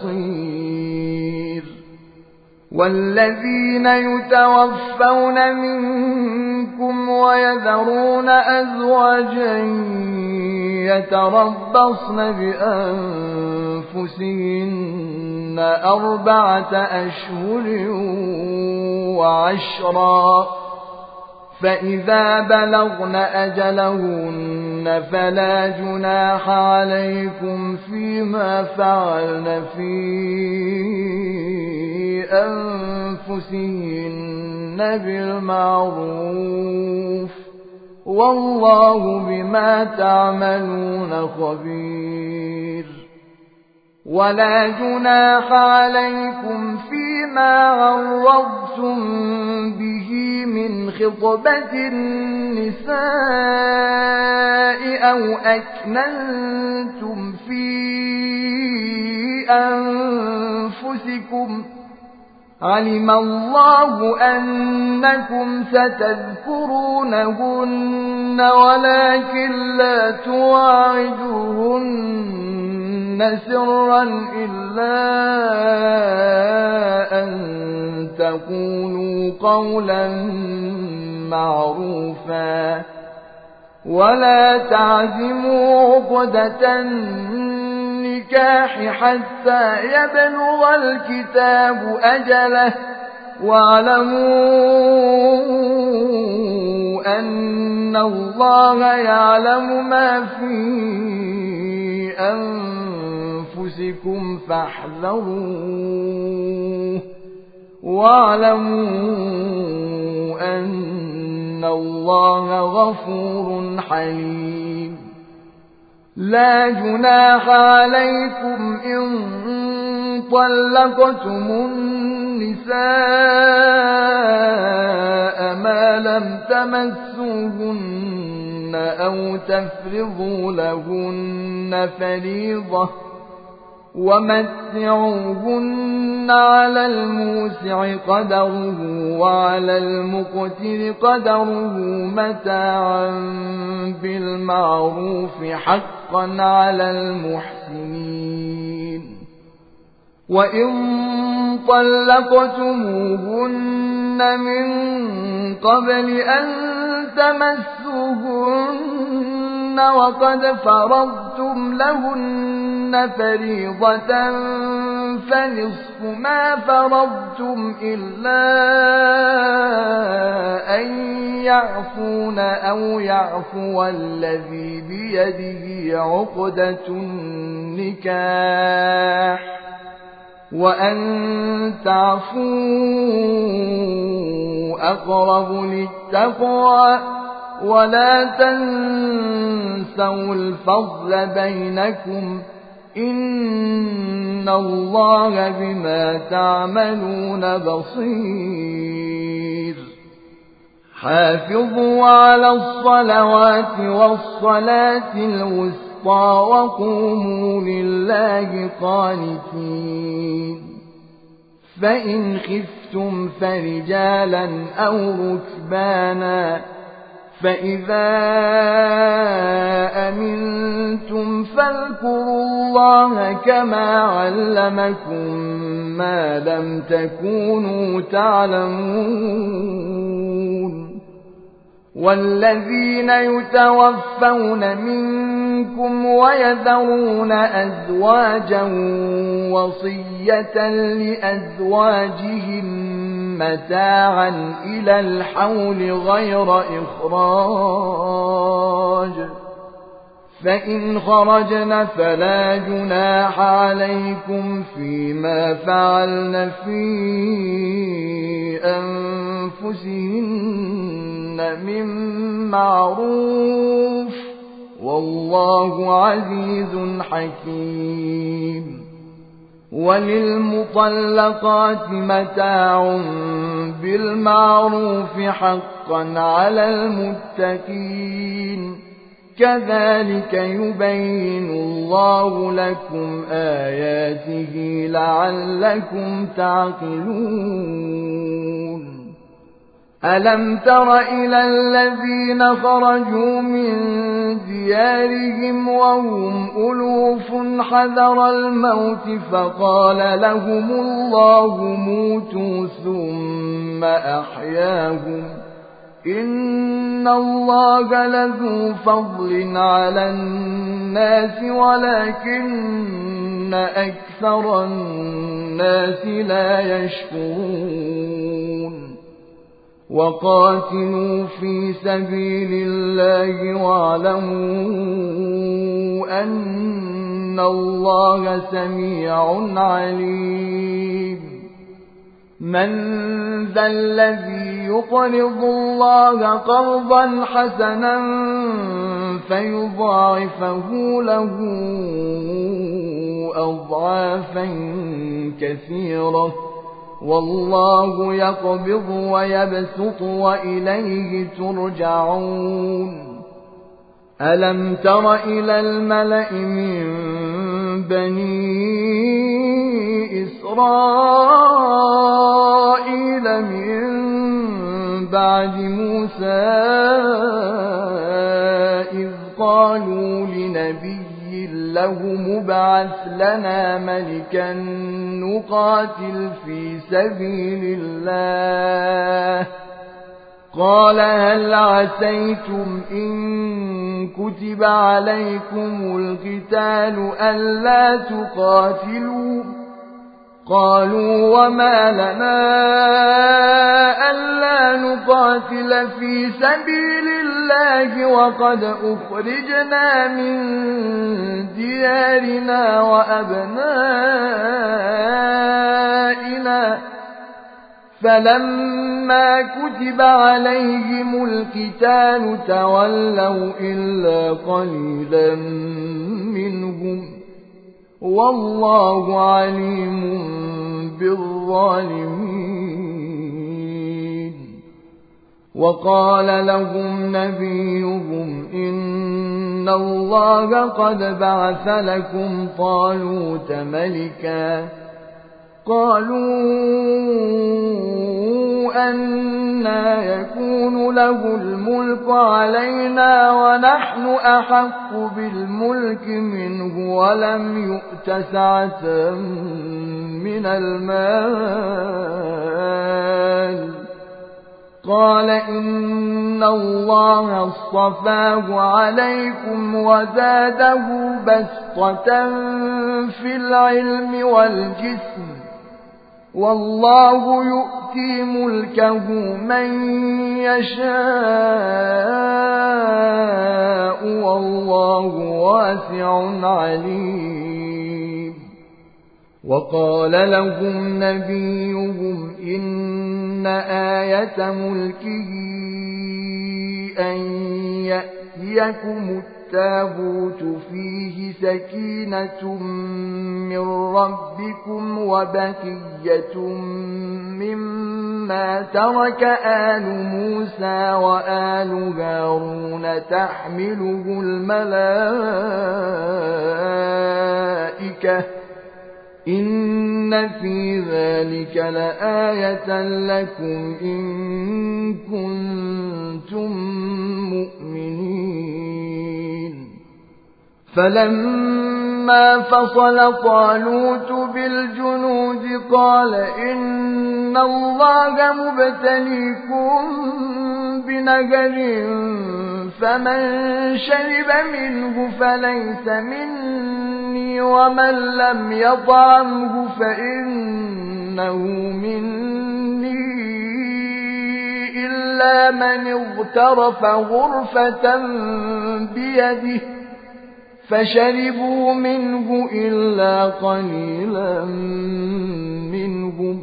بصير والذين يتوفون منكم ويذرون أزواجا يتربصن بأنفسهن أربعة أشهر وعشرا فإذا بلغن أجلهن فلا جناح عليكم فيما فعلن في أنفسهن بالمعروف والله بما تعملون خبير ولا جناح عليكم فيما عرضتم به من خطبة النساء أو أكننتم في أنفسكم علم الله أنكم ستذكرونهن ولكن لا تواعدوهن سرا إلا أن تقولوا قولا معروفا ولا تعزموا عقدة النكاح حتى يبلغ الكتاب أجله واعلموا أن الله يعلم ما في أنفسكم فاحذروه واعلموا أن الله غفور حليم لا جناح عليكم إن طلقتم النساء ما لم تمسوهن أو تفرضوا لهن فريضة ومتعوهن على الموسع قدره وعلى المقتر قدره متاعا بالمعروف حقا على المحسنين وإن طلقتموهن من قبل أن تمسوهن وقد فرضتم لهن فريضة فنصف ما فرضتم إلا أن يعفون أو يعفو الذي بيده عقدة النكاح وأن تعفوا أقرب للتقوى ولا تنسوا الفضل بينكم إن الله بما تعملون بصير. حافظوا على الصلوات والصلاة الوسطى وقوموا لله قانتين. فإن خفتم فرجالا أو ركبانا فإذا أمنتم فاذكروا الله كما علمكم ما لم تكونوا تعلمون. والذين يتوفون منكم ويذرون أزواجا وصية لأزواجهم متاعا إلى الحول غير إخراج فإن خرجن فلا جناح عليكم فيما فعلن في أنفسهن من معروف والله عزيز حكيم. وللمطلقات متاع بالمعروف حقا على المتقين كذلك يبين الله لكم آياته لعلكم تعقلون. ألم تر إلى الذين خرجوا من ديارهم وهم ألوف حذر الموت فقال لهم الله موتوا ثم أحياهم إن الله لذو فضل على الناس ولكن أكثر الناس لا يشكرون. وقاتلوا في سبيل الله واعلموا أن الله سميع عليم. من ذا الذي يقرض الله قرضا حسنا فيضاعفه له أضعافا كثيرة والله يقبض ويبسط وإليه ترجعون. ألم تر إلى الملأ من بني إسرائيل من بعد موسى إذ قالوا لنبي له مبعث لنا ملكا نقاتل في سبيل الله قال هل عسيتم إن كتب عليكم القتال ألا تقاتلوا قالوا وما لنا ألا نقاتل في سبيل الله وقد أخرجنا من ديارنا وأبنائنا فلما كتب عليهم القتال تولوا إلا قليلا منهم والله عليم بالظالمين. وقال لهم نبيهم إن الله قد بعث لكم طالوت ملكا قالوا أنى يكون له الملك علينا ونحن أحق بالملك منه ولم يؤت سعة من المال قال إن إن الله اصطفاه عليكم وزاده بسطة في العلم والجسم والله يؤتي ملكه من يشاء والله واسع عليم. وقال لهم نبيهم إن آية ملكه أن يأتيكم التابوت فيه سكينة من ربكم وبقية مما ترك آل موسى وآل هارون تحمله الملائكة إن في ذلك لآية لكم إن كنتم مؤمنين. فلما فصل طالوت بالجنود قال إن الله مبتليكم بنهر فمن شرب منه فليس مني ومن لم يطعمه فإنه مني إلا من اغترف غرفة بيده فشربوا منه إلا قليلا منهم.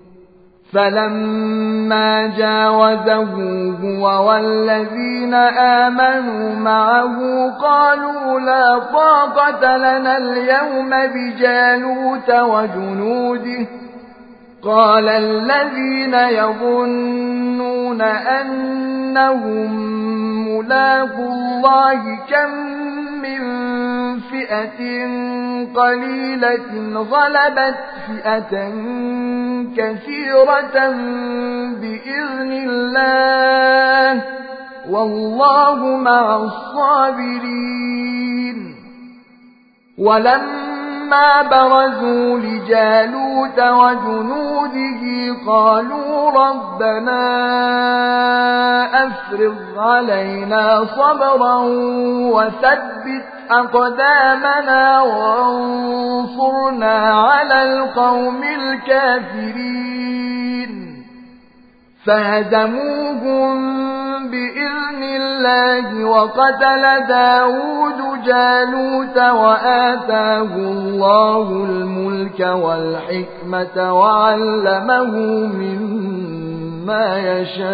فلما جاوزه هو والذين آمنوا معه قالوا لا طاقة لنا اليوم بجالوت وجنوده. قال الذين يظنون أنهم ملاقو الله كم من فئة قليلة غلبت فئة كثيرة بإذن الله والله مع الصابرين. ولما برزوا لجالوت وجنوده قالوا ربنا أفرغ علينا صبرا وثبت أقدامنا وانصرنا على القوم الكافرين. فهزموهم بإذن الله وقتل داود جالوت وآتاه الله الملك والحكمة وعلمه مما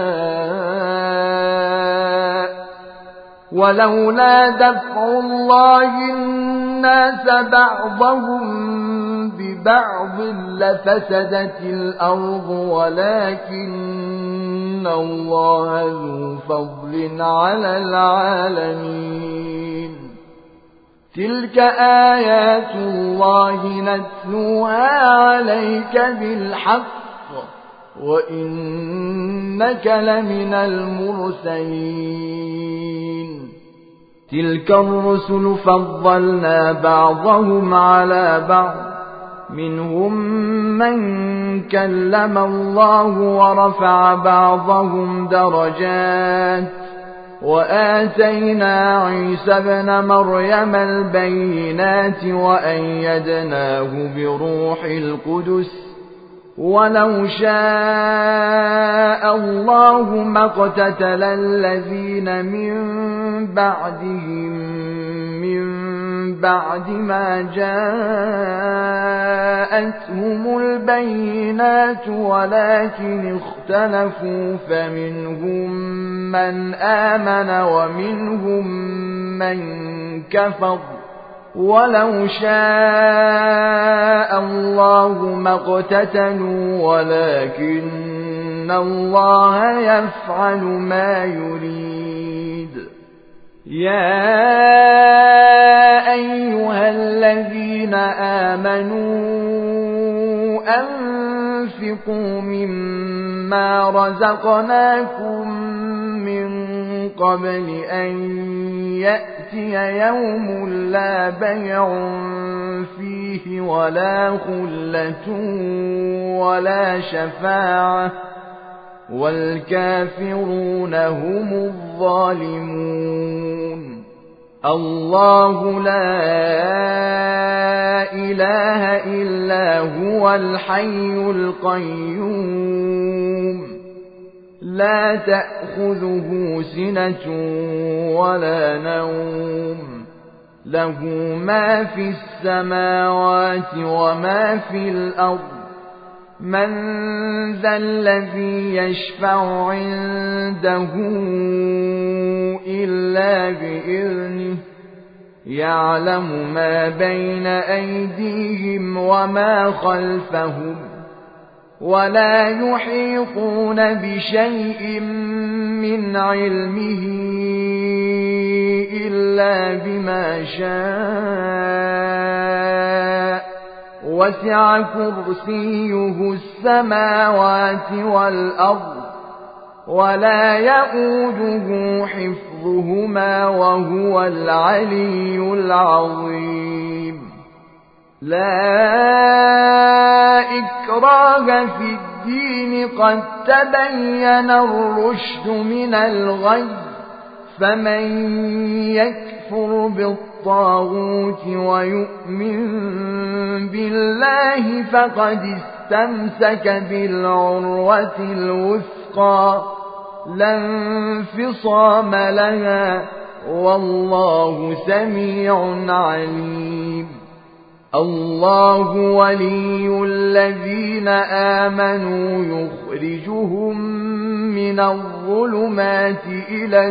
يشاء. ولولا دفع الله الناس بعضهم ببعض لفسدت الأرض ولكن الله ذو فضل على العالمين. تلك آيات الله نتلوها عليك بالحق وإنك لمن المرسلين. تلك الرسل فضلنا بعضهم على بعض منهم من كلم الله ورفع بعضهم درجات وآتينا عيسى ابن مريم البينات وأيدناه بروح القدس ولو شاء الله ما اقتتل الذين من بعدهم من بعد ما جاءتهم البينات ولكن اختلفوا فمنهم من آمن ومنهم من كفر ولو شاء الله ما اقتتلوا ولكن الله يفعل ما يريد. يا أيها الذين آمنوا أنفقوا مما رزقناكم من قبل أن يأتي يوم لا بيع فيه ولا خلة ولا شفاعة والكافرون هم الظالمون. الله لا إله إلا هو الحي القيوم لا تأخذه سنة ولا نوم له ما في السماوات وما في الأرض من ذا الذي يشفع عنده إلا بإذنه يعلم ما بين أيديهم وما خلفهم ولا يحيطون بشيء من علمه إلا بما شاء وسع كرسيه السماوات والأرض ولا يئوده حفظهما وهو العلي العظيم. لا إكراه في الدين قد تبين الرشد من الغي فمن يكفر بالطاغوت ويؤمن بالله فقد استمسك بالعروة الوثقى لا انفصام لها والله سميع عليم. الله ولي الذين آمنوا يخرجهم من الظلمات إلى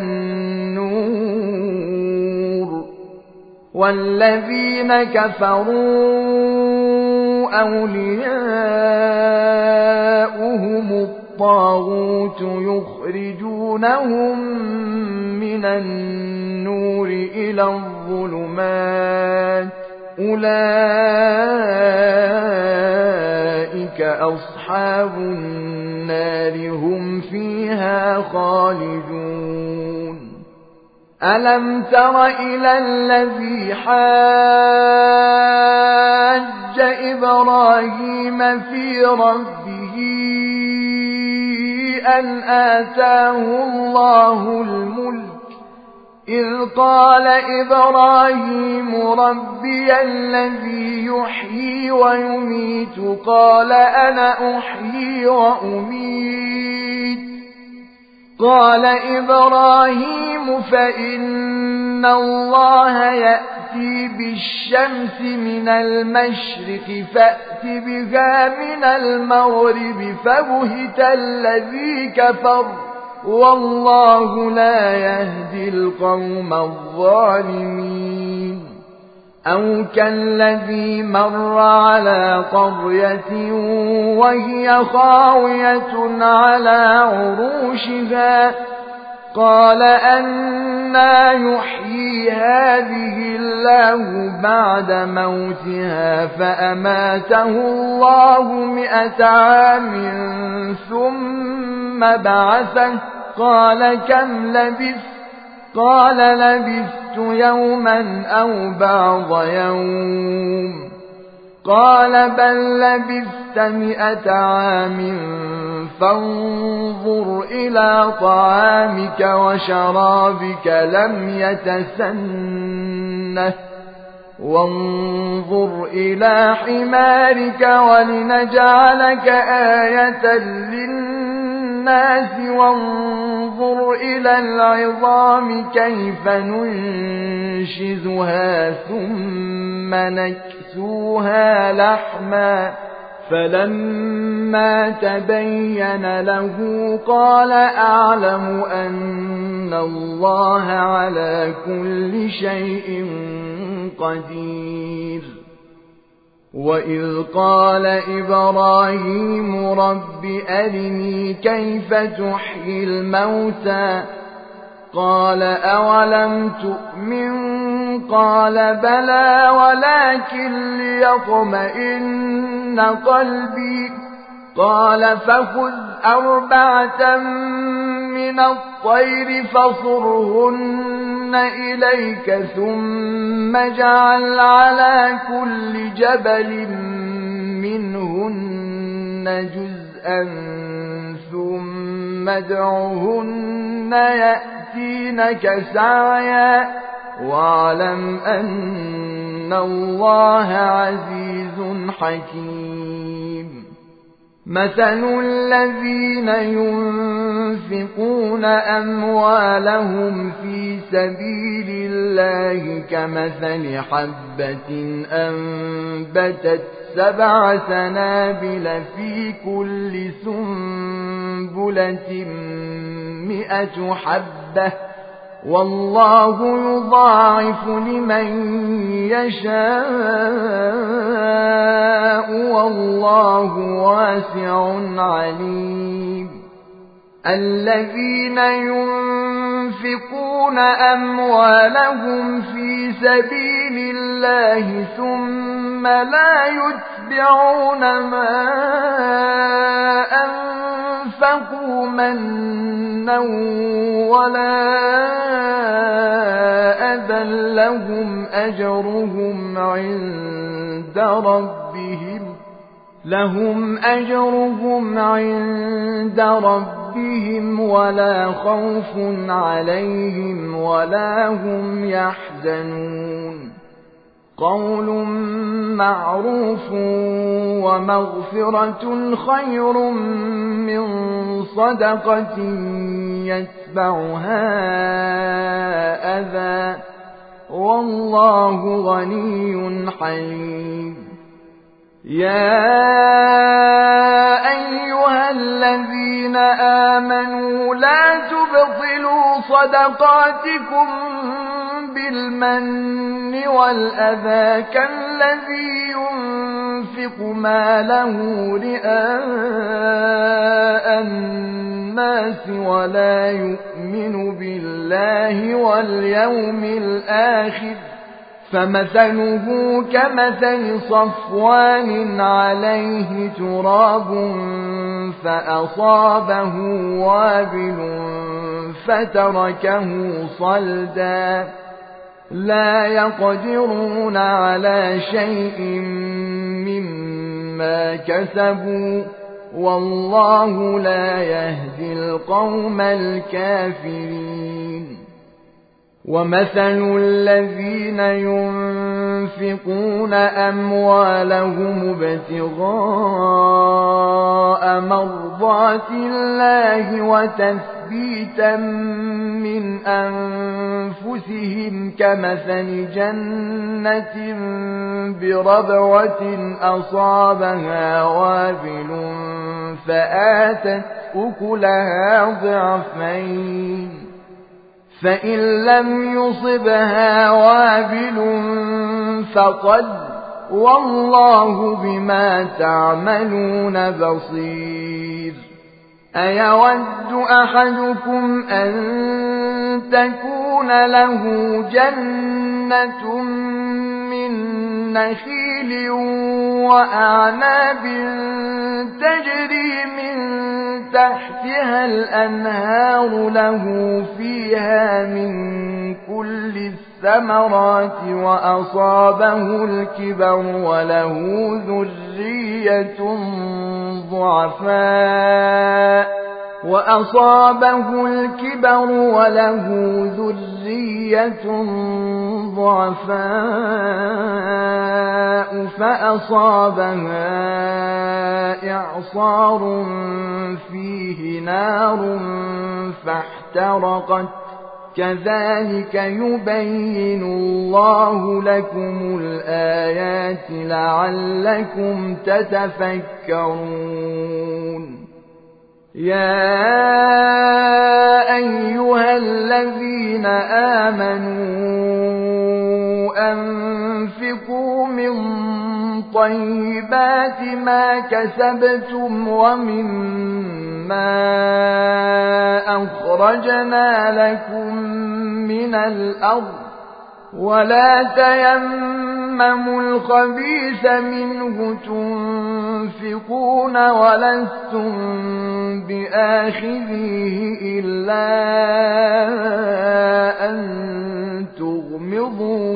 النور والذين كفروا أولياؤهم الطاغوت يخرجونهم من النور إلى الظلمات أولئك أصحاب النار هم فيها خالدون. ألم تر إلى الذي حاج إبراهيم في ربه أن آتاه الله الملك إذ قال إبراهيم ربي الذي يحيي ويميت قال أنا أحيي وأميت قال إبراهيم فإن الله يأتي بالشمس من المشرق فأت بها من المغرب فبهت الذي كفر والله لا يهدي القوم الظالمين. أو كالذي مر على قرية وهي خاوية على عروشها قال أنى يحيي هذه الله بعد موتها فأماته الله مئة عام ثم بعثه قال كم لبثت قال لبثت يوما أو بعض يوم قال بل لبثت مئة عام فانظر إلى طعامك وشرابك لم يتسنه وانظر إلى حمارك ولنجعلك آية للناس وانظر إلى العظام كيف ننشزها ثم نكسوها لحما فلما تبين له قال أعلم أن الله على كل شيء قدير. وإذ قال إبراهيم رب أرني كيف تحيي الموتى قال أولم تؤمن قال بلى ولكن ليطمئن قلبي قال فخذ أربعة من الطير فصرهن إليك ثم اجعل على كل جبل منهن جزءا ثم ادْعُهُنَّ يَأْتِينَكَ سَعْيًا وَاعْلَمْ أَنَّ اللَّهَ عَزِيزٌ حَكِيمٌ مَثَلُ الَّذِينَ يُنْفِقُونَ أَمْوَالَهُمْ فِي سَبِيلِ اللَّهِ كَمَثَلِ حَبَّةٍ أَنبَتَتْ سَبْعَ سَنَابِلَ في كُلِّ سُنبُلَةٍ مِائَةُ حَبَّةٍ وَاللَّهُ يُضَاعِفُ لِمَن يَشَاءُ وَاللَّهُ وَاسِعٌ عَلِيمٌ الَّذِينَ يُنْفِقُونَ أَمْوَالَهُمْ فِي سَبِيلِ اللَّهِ ثُمَّ لَا يُتْبِعُونَ مَا أَنفَقُوا مَنًّا وَلَا أَذًى لَّهُمْ أَجْرُهُمْ عِندَ رَبِّهِمْ لَهُمْ أَجْرُهُمْ عِندَ رَبِّهِمْ وَلَا خَوْفٌ عَلَيْهِمْ وَلَا هُمْ يَحْزَنُونَ قَوْلٌ مَّعْرُوفٌ وَمَغْفِرَةٌ خَيْرٌ مِّن صَدَقَةٍ يَتْبَعُهَا أَذًى وَاللَّهُ غَنِيٌّ حَلِيمٌ يَا أَيُّهَا الَّذِينَ آمَنُوا لَا تُبْطِلُوا صَدَقَاتِكُمْ بِالْمَنِّ وَالْأَذَى كَالَّذِي يُنْفِقُ مَالَهُ رِئَاءَ النَّاسِ وَلَا يُؤْمِنُ بِاللَّهِ وَالْيَوْمِ الْآخِرِ فَمَثَلُهُ كَمَثَلِ صَفْوَانٍ عَلَيْهِ تُرَابٌ فَأَصَابَهُ وَابِلٌ فَتَرَكَهُ صَلْدًا لَا يَقْدِرُونَ عَلَى شَيْءٍ مِّمَّا كَسَبُوا وَاللَّهُ لا يهدي القوم الكافرين ومثل الذين ينفقون أموالهم ابتغاء مرضات الله وتثبيتا من أنفسهم كمثل جنة بربوة أصابها وابل فآتت أكلها ضعفين فإن لم يصبها وابل فقد والله بما تعملون بصير أيود أحدكم أن تكون له جنة من نخيل وأعناب تجري من تحتها الأنهار له فيها من كل الثمرات وأصابه الكبر وله ذرية ضعفاء وأصابه الكبر وله ذرية ضعفاء فأصابها إعصار فيه نار فاحترقت كذلك يبين الله لكم الآيات لعلكم تتفكرون يا أيها الذين آمنوا أنفقوا من طيبات ما كسبتم ومما أخرجنا لكم من الأرض ولا تيمموا الخبيث منه تنفقون ولستم بآخذيه إلا أن تغمضوا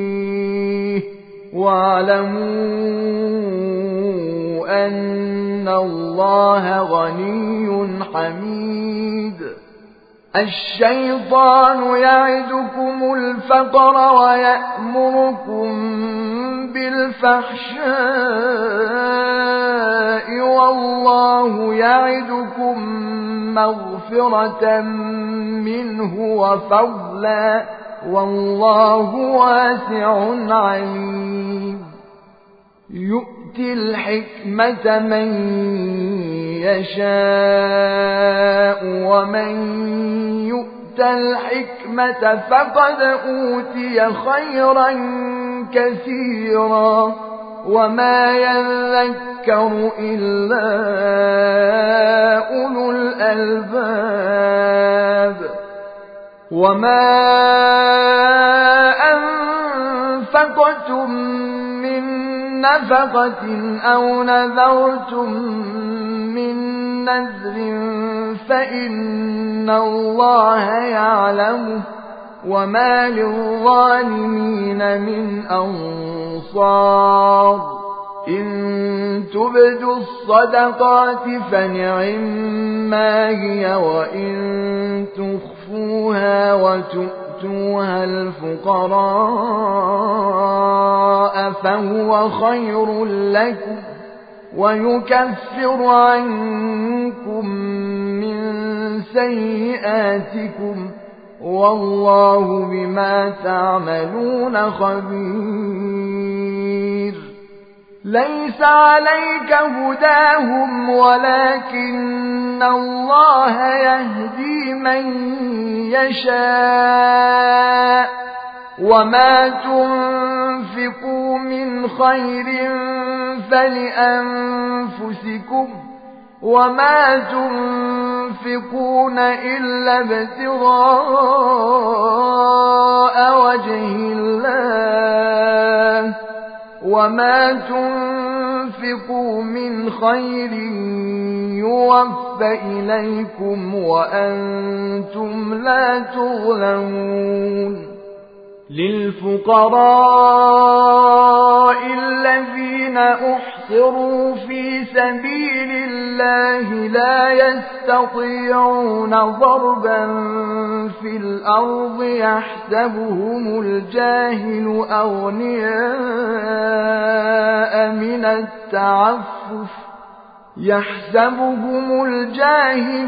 فيه واعلموا أن الله غني حميد الشيطان يعدكم الفقر ويأمركم بالفحشاء والله يعدكم مغفرة منه وفضلا والله واسع عليم يؤتي الحكمة من يشاء ومن يؤت الحكمة فقد أوتي خيرا كثيرا وما يذكر إلا أولو الألباب وما أنفقتم من نفقة أو نذرتم من نذر فإن الله يعلمه وما للظالمين من أنصار إن تبدوا الصدقات فنعما هي وإن تخفوها وتؤتوها الفقراء فهو خير لكم ويكفر عنكم من سيئاتكم والله بما تعملون خبير ليس عليك هداهم ولكن الله يهدي من يشاء وما تنفقوا من خير فلأنفسكم وما تنفقون إلا ابتغاء وجه الله وما تنفقوا من خير يوفى إليكم وأنتم لا تظلمون للفقراء الذين أحصروا في سبيل الله لا يستطيعون ضربا في الأرض يحسبهم الجاهل أغنياء من التعفف يحسبهم الجاهل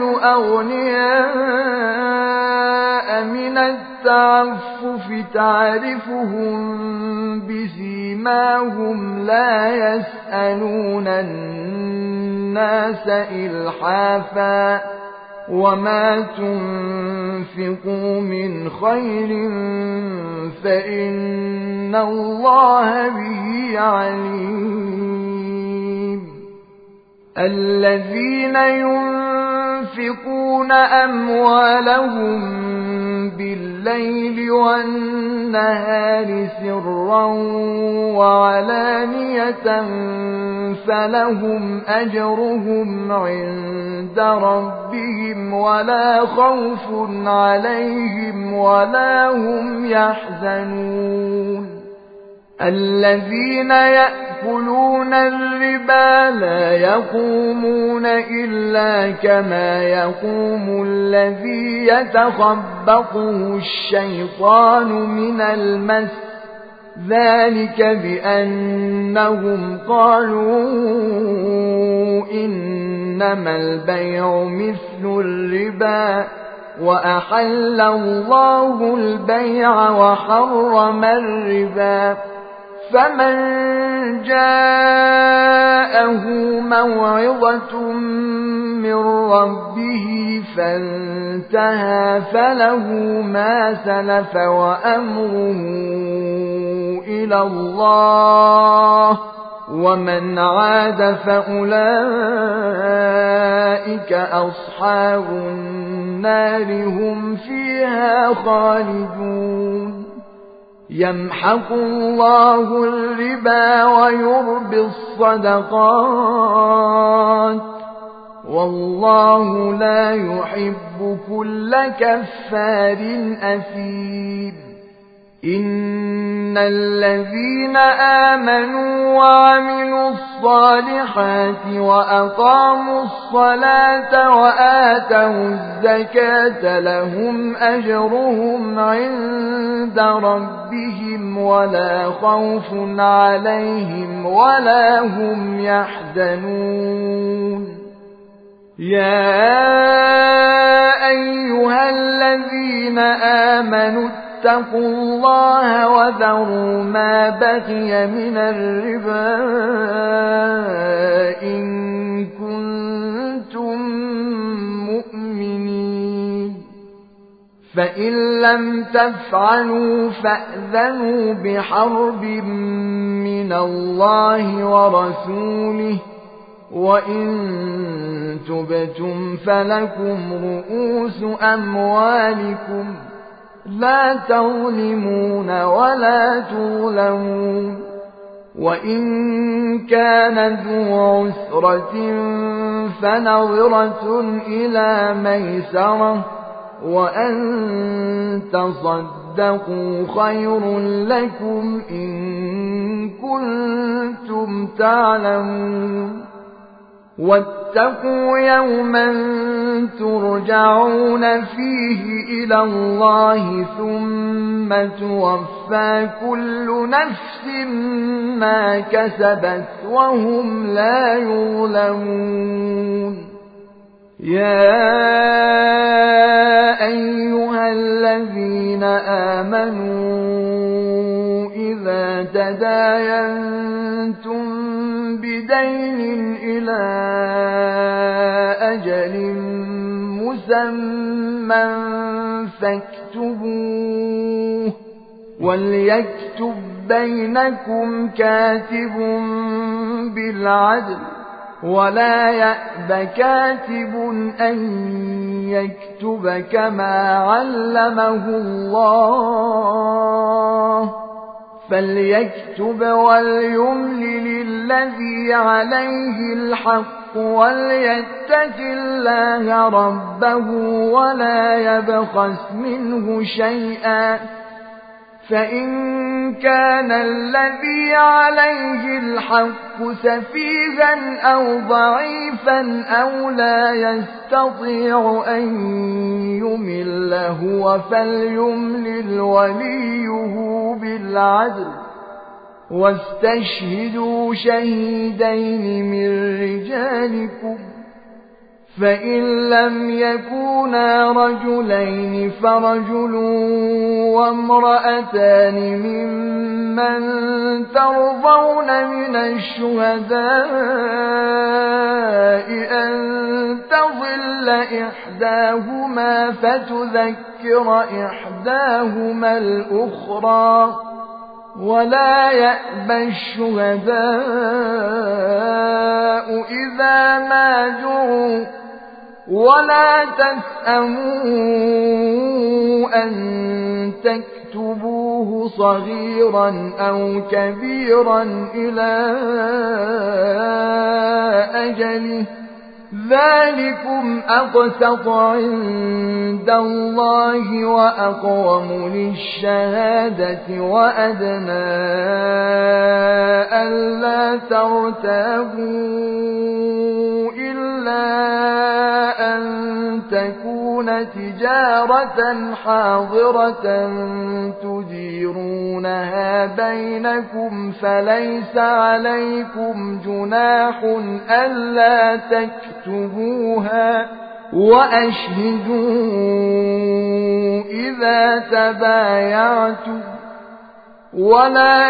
أغنياء من التعفف تعرفهم بسيماهم لا يسألون الناس إلحافا وما تنفقوا من خير فإن الله به عليم الذين ينفقون أموالهم بالليل والنهار سرا وعلانية فلهم أجرهم عند ربهم ولا خوف عليهم ولا هم يحزنون الذين يأكلون الربا لا يقومون إلا كما يقوم الذي يتخبطه الشيطان من المس ذلك بأنهم قالوا إنما البيع مثل الربا وأحل الله البيع وحرم الربا فمن جاءه موعظة من ربه فانتهى فله ما سلف وأمره إلى الله ومن عاد فأولئك أصحاب النار هم فيها خالدون يمحق الله الربا ويربي الصدقات والله لا يحب كل كفار أثيم إن الذين آمنوا وعملوا الصالحات وأقاموا الصلاة وآتوا الزكاة لهم أجرهم عند ربهم ولا خوف عليهم ولا هم يحزنون يا أيها الذين آمنوا اتقوا الله وذروا ما بقي من الربا إن كنتم مؤمنين فإن لم تفعلوا فأذنوا بحرب من الله ورسوله وإن تبتم فلكم رؤوس أموالكم لا تظلمون ولا تظلمون وإن كان ذو عسرة فنظرة إلى ميسرة وأن تصدقوا خير لكم إن كنتم تعلمون واتقوا يوما ترجعون فيه إلى الله ثم توفى كل نفس ما كسبت وهم لا يظلمون يا أيها الذين آمنوا إذا تداينتم بدين إلى أجل مسمى فاكتبوه وليكتب بينكم كاتب بالعدل ولا يأب كاتب أن يكتب كما علمه الله فليكتب وليملل الذي عليه الحق وليتق الله ربه ولا يبخس منه شيئا فإن كان الذي عليه الحق سفيها أو ضعيفا أو لا يستطيع أن يمل هو فليملل وليه بالعدل واستشهدوا شهيدين من رجالكم فإن لم يكونا رجلين فرجل وامرأتان ممن ترضون من الشهداء أن تضل إحداهما فتذكر إحداهما الأخرى ولا يأبى الشهداء إذا ما دعوا ولا تسأموا أن تكتبوه صغيرا أو كبيرا إلى أجله ذلكم أقسط عند الله وأقوم للشهادة وأدنى ألا ترتابوا إلا أن تكون تجارة حاضرة تديرونها بينكم فليس عليكم جناح ألا تكتبوها وأشهدوا إذا تبايعتم ولا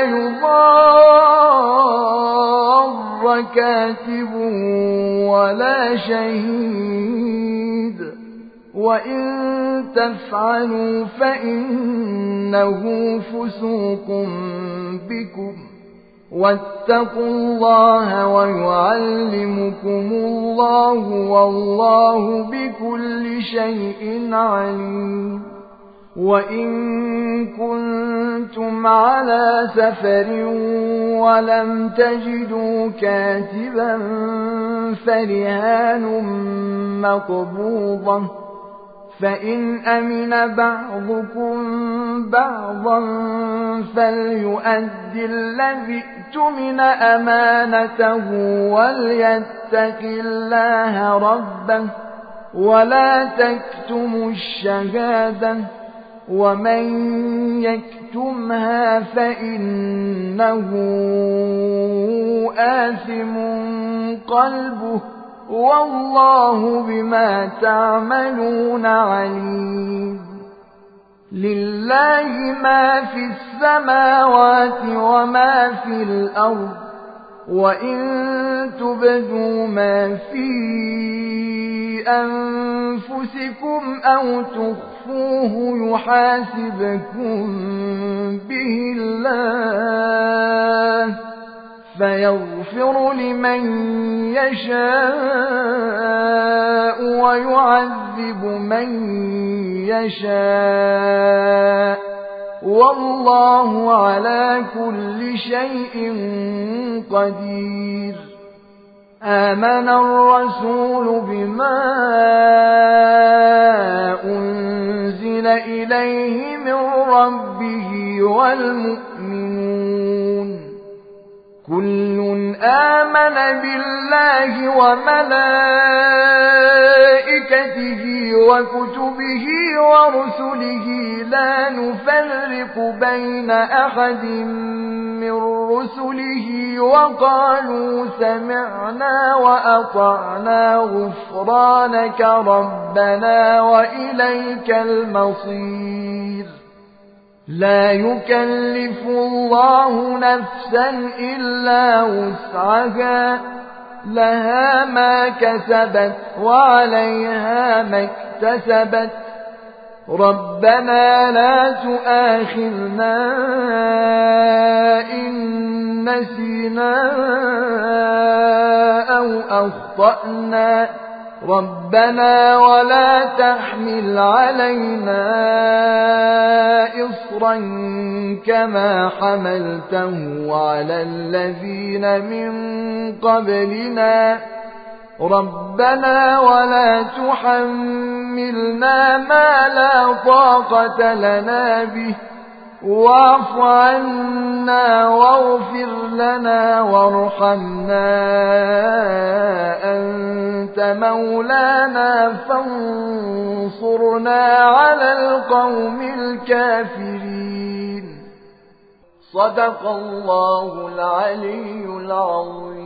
يضار كاتب ولا شهيد وإن تفعلوا فإنه فسوق بكم واتقوا الله ويعلمكم الله والله بكل شيء عليم وإن كنتم على سفر ولم تجدوا كاتبا فرهان مقبوضة فإن أمن بعضكم بعضا فليؤد الذي اؤتمن أمانته وليتق الله ربه ولا تكتموا الشهادة ومن يكتمها فإنه آثم قلبه والله بما تعملون عليم. لله ما في السماوات وما في الأرض وإن تبدوا ما في أنفسكم أو تخفوه يحاسبكم به الله فيغفر لمن يشاء ويعذب من يشاء والله على كل شيء قدير. آمن الرسول بما أنزل إليه من ربه والمؤمنون كل آمن بالله وملائكته وكتبه ورسله لا نفرق بين أحد من رسله وقالوا سمعنا وأطعنا غفرانك ربنا وإليك المصير. لا يكلف الله نفسا إلا وسعها لها ما كسبت وعليها ما اكتسبت ربنا لا تؤاخذنا إن نسينا أو أخطأنا ربنا ولا تحمل علينا إصرا كما حملته على الذين من قبلنا ربنا ولا تحملنا ما لا طاقة لنا به واعف عنا واغفر لنا وارحمنا أنت مولانا فانصرنا على القوم الكافرين. صدق الله العلي العظيم.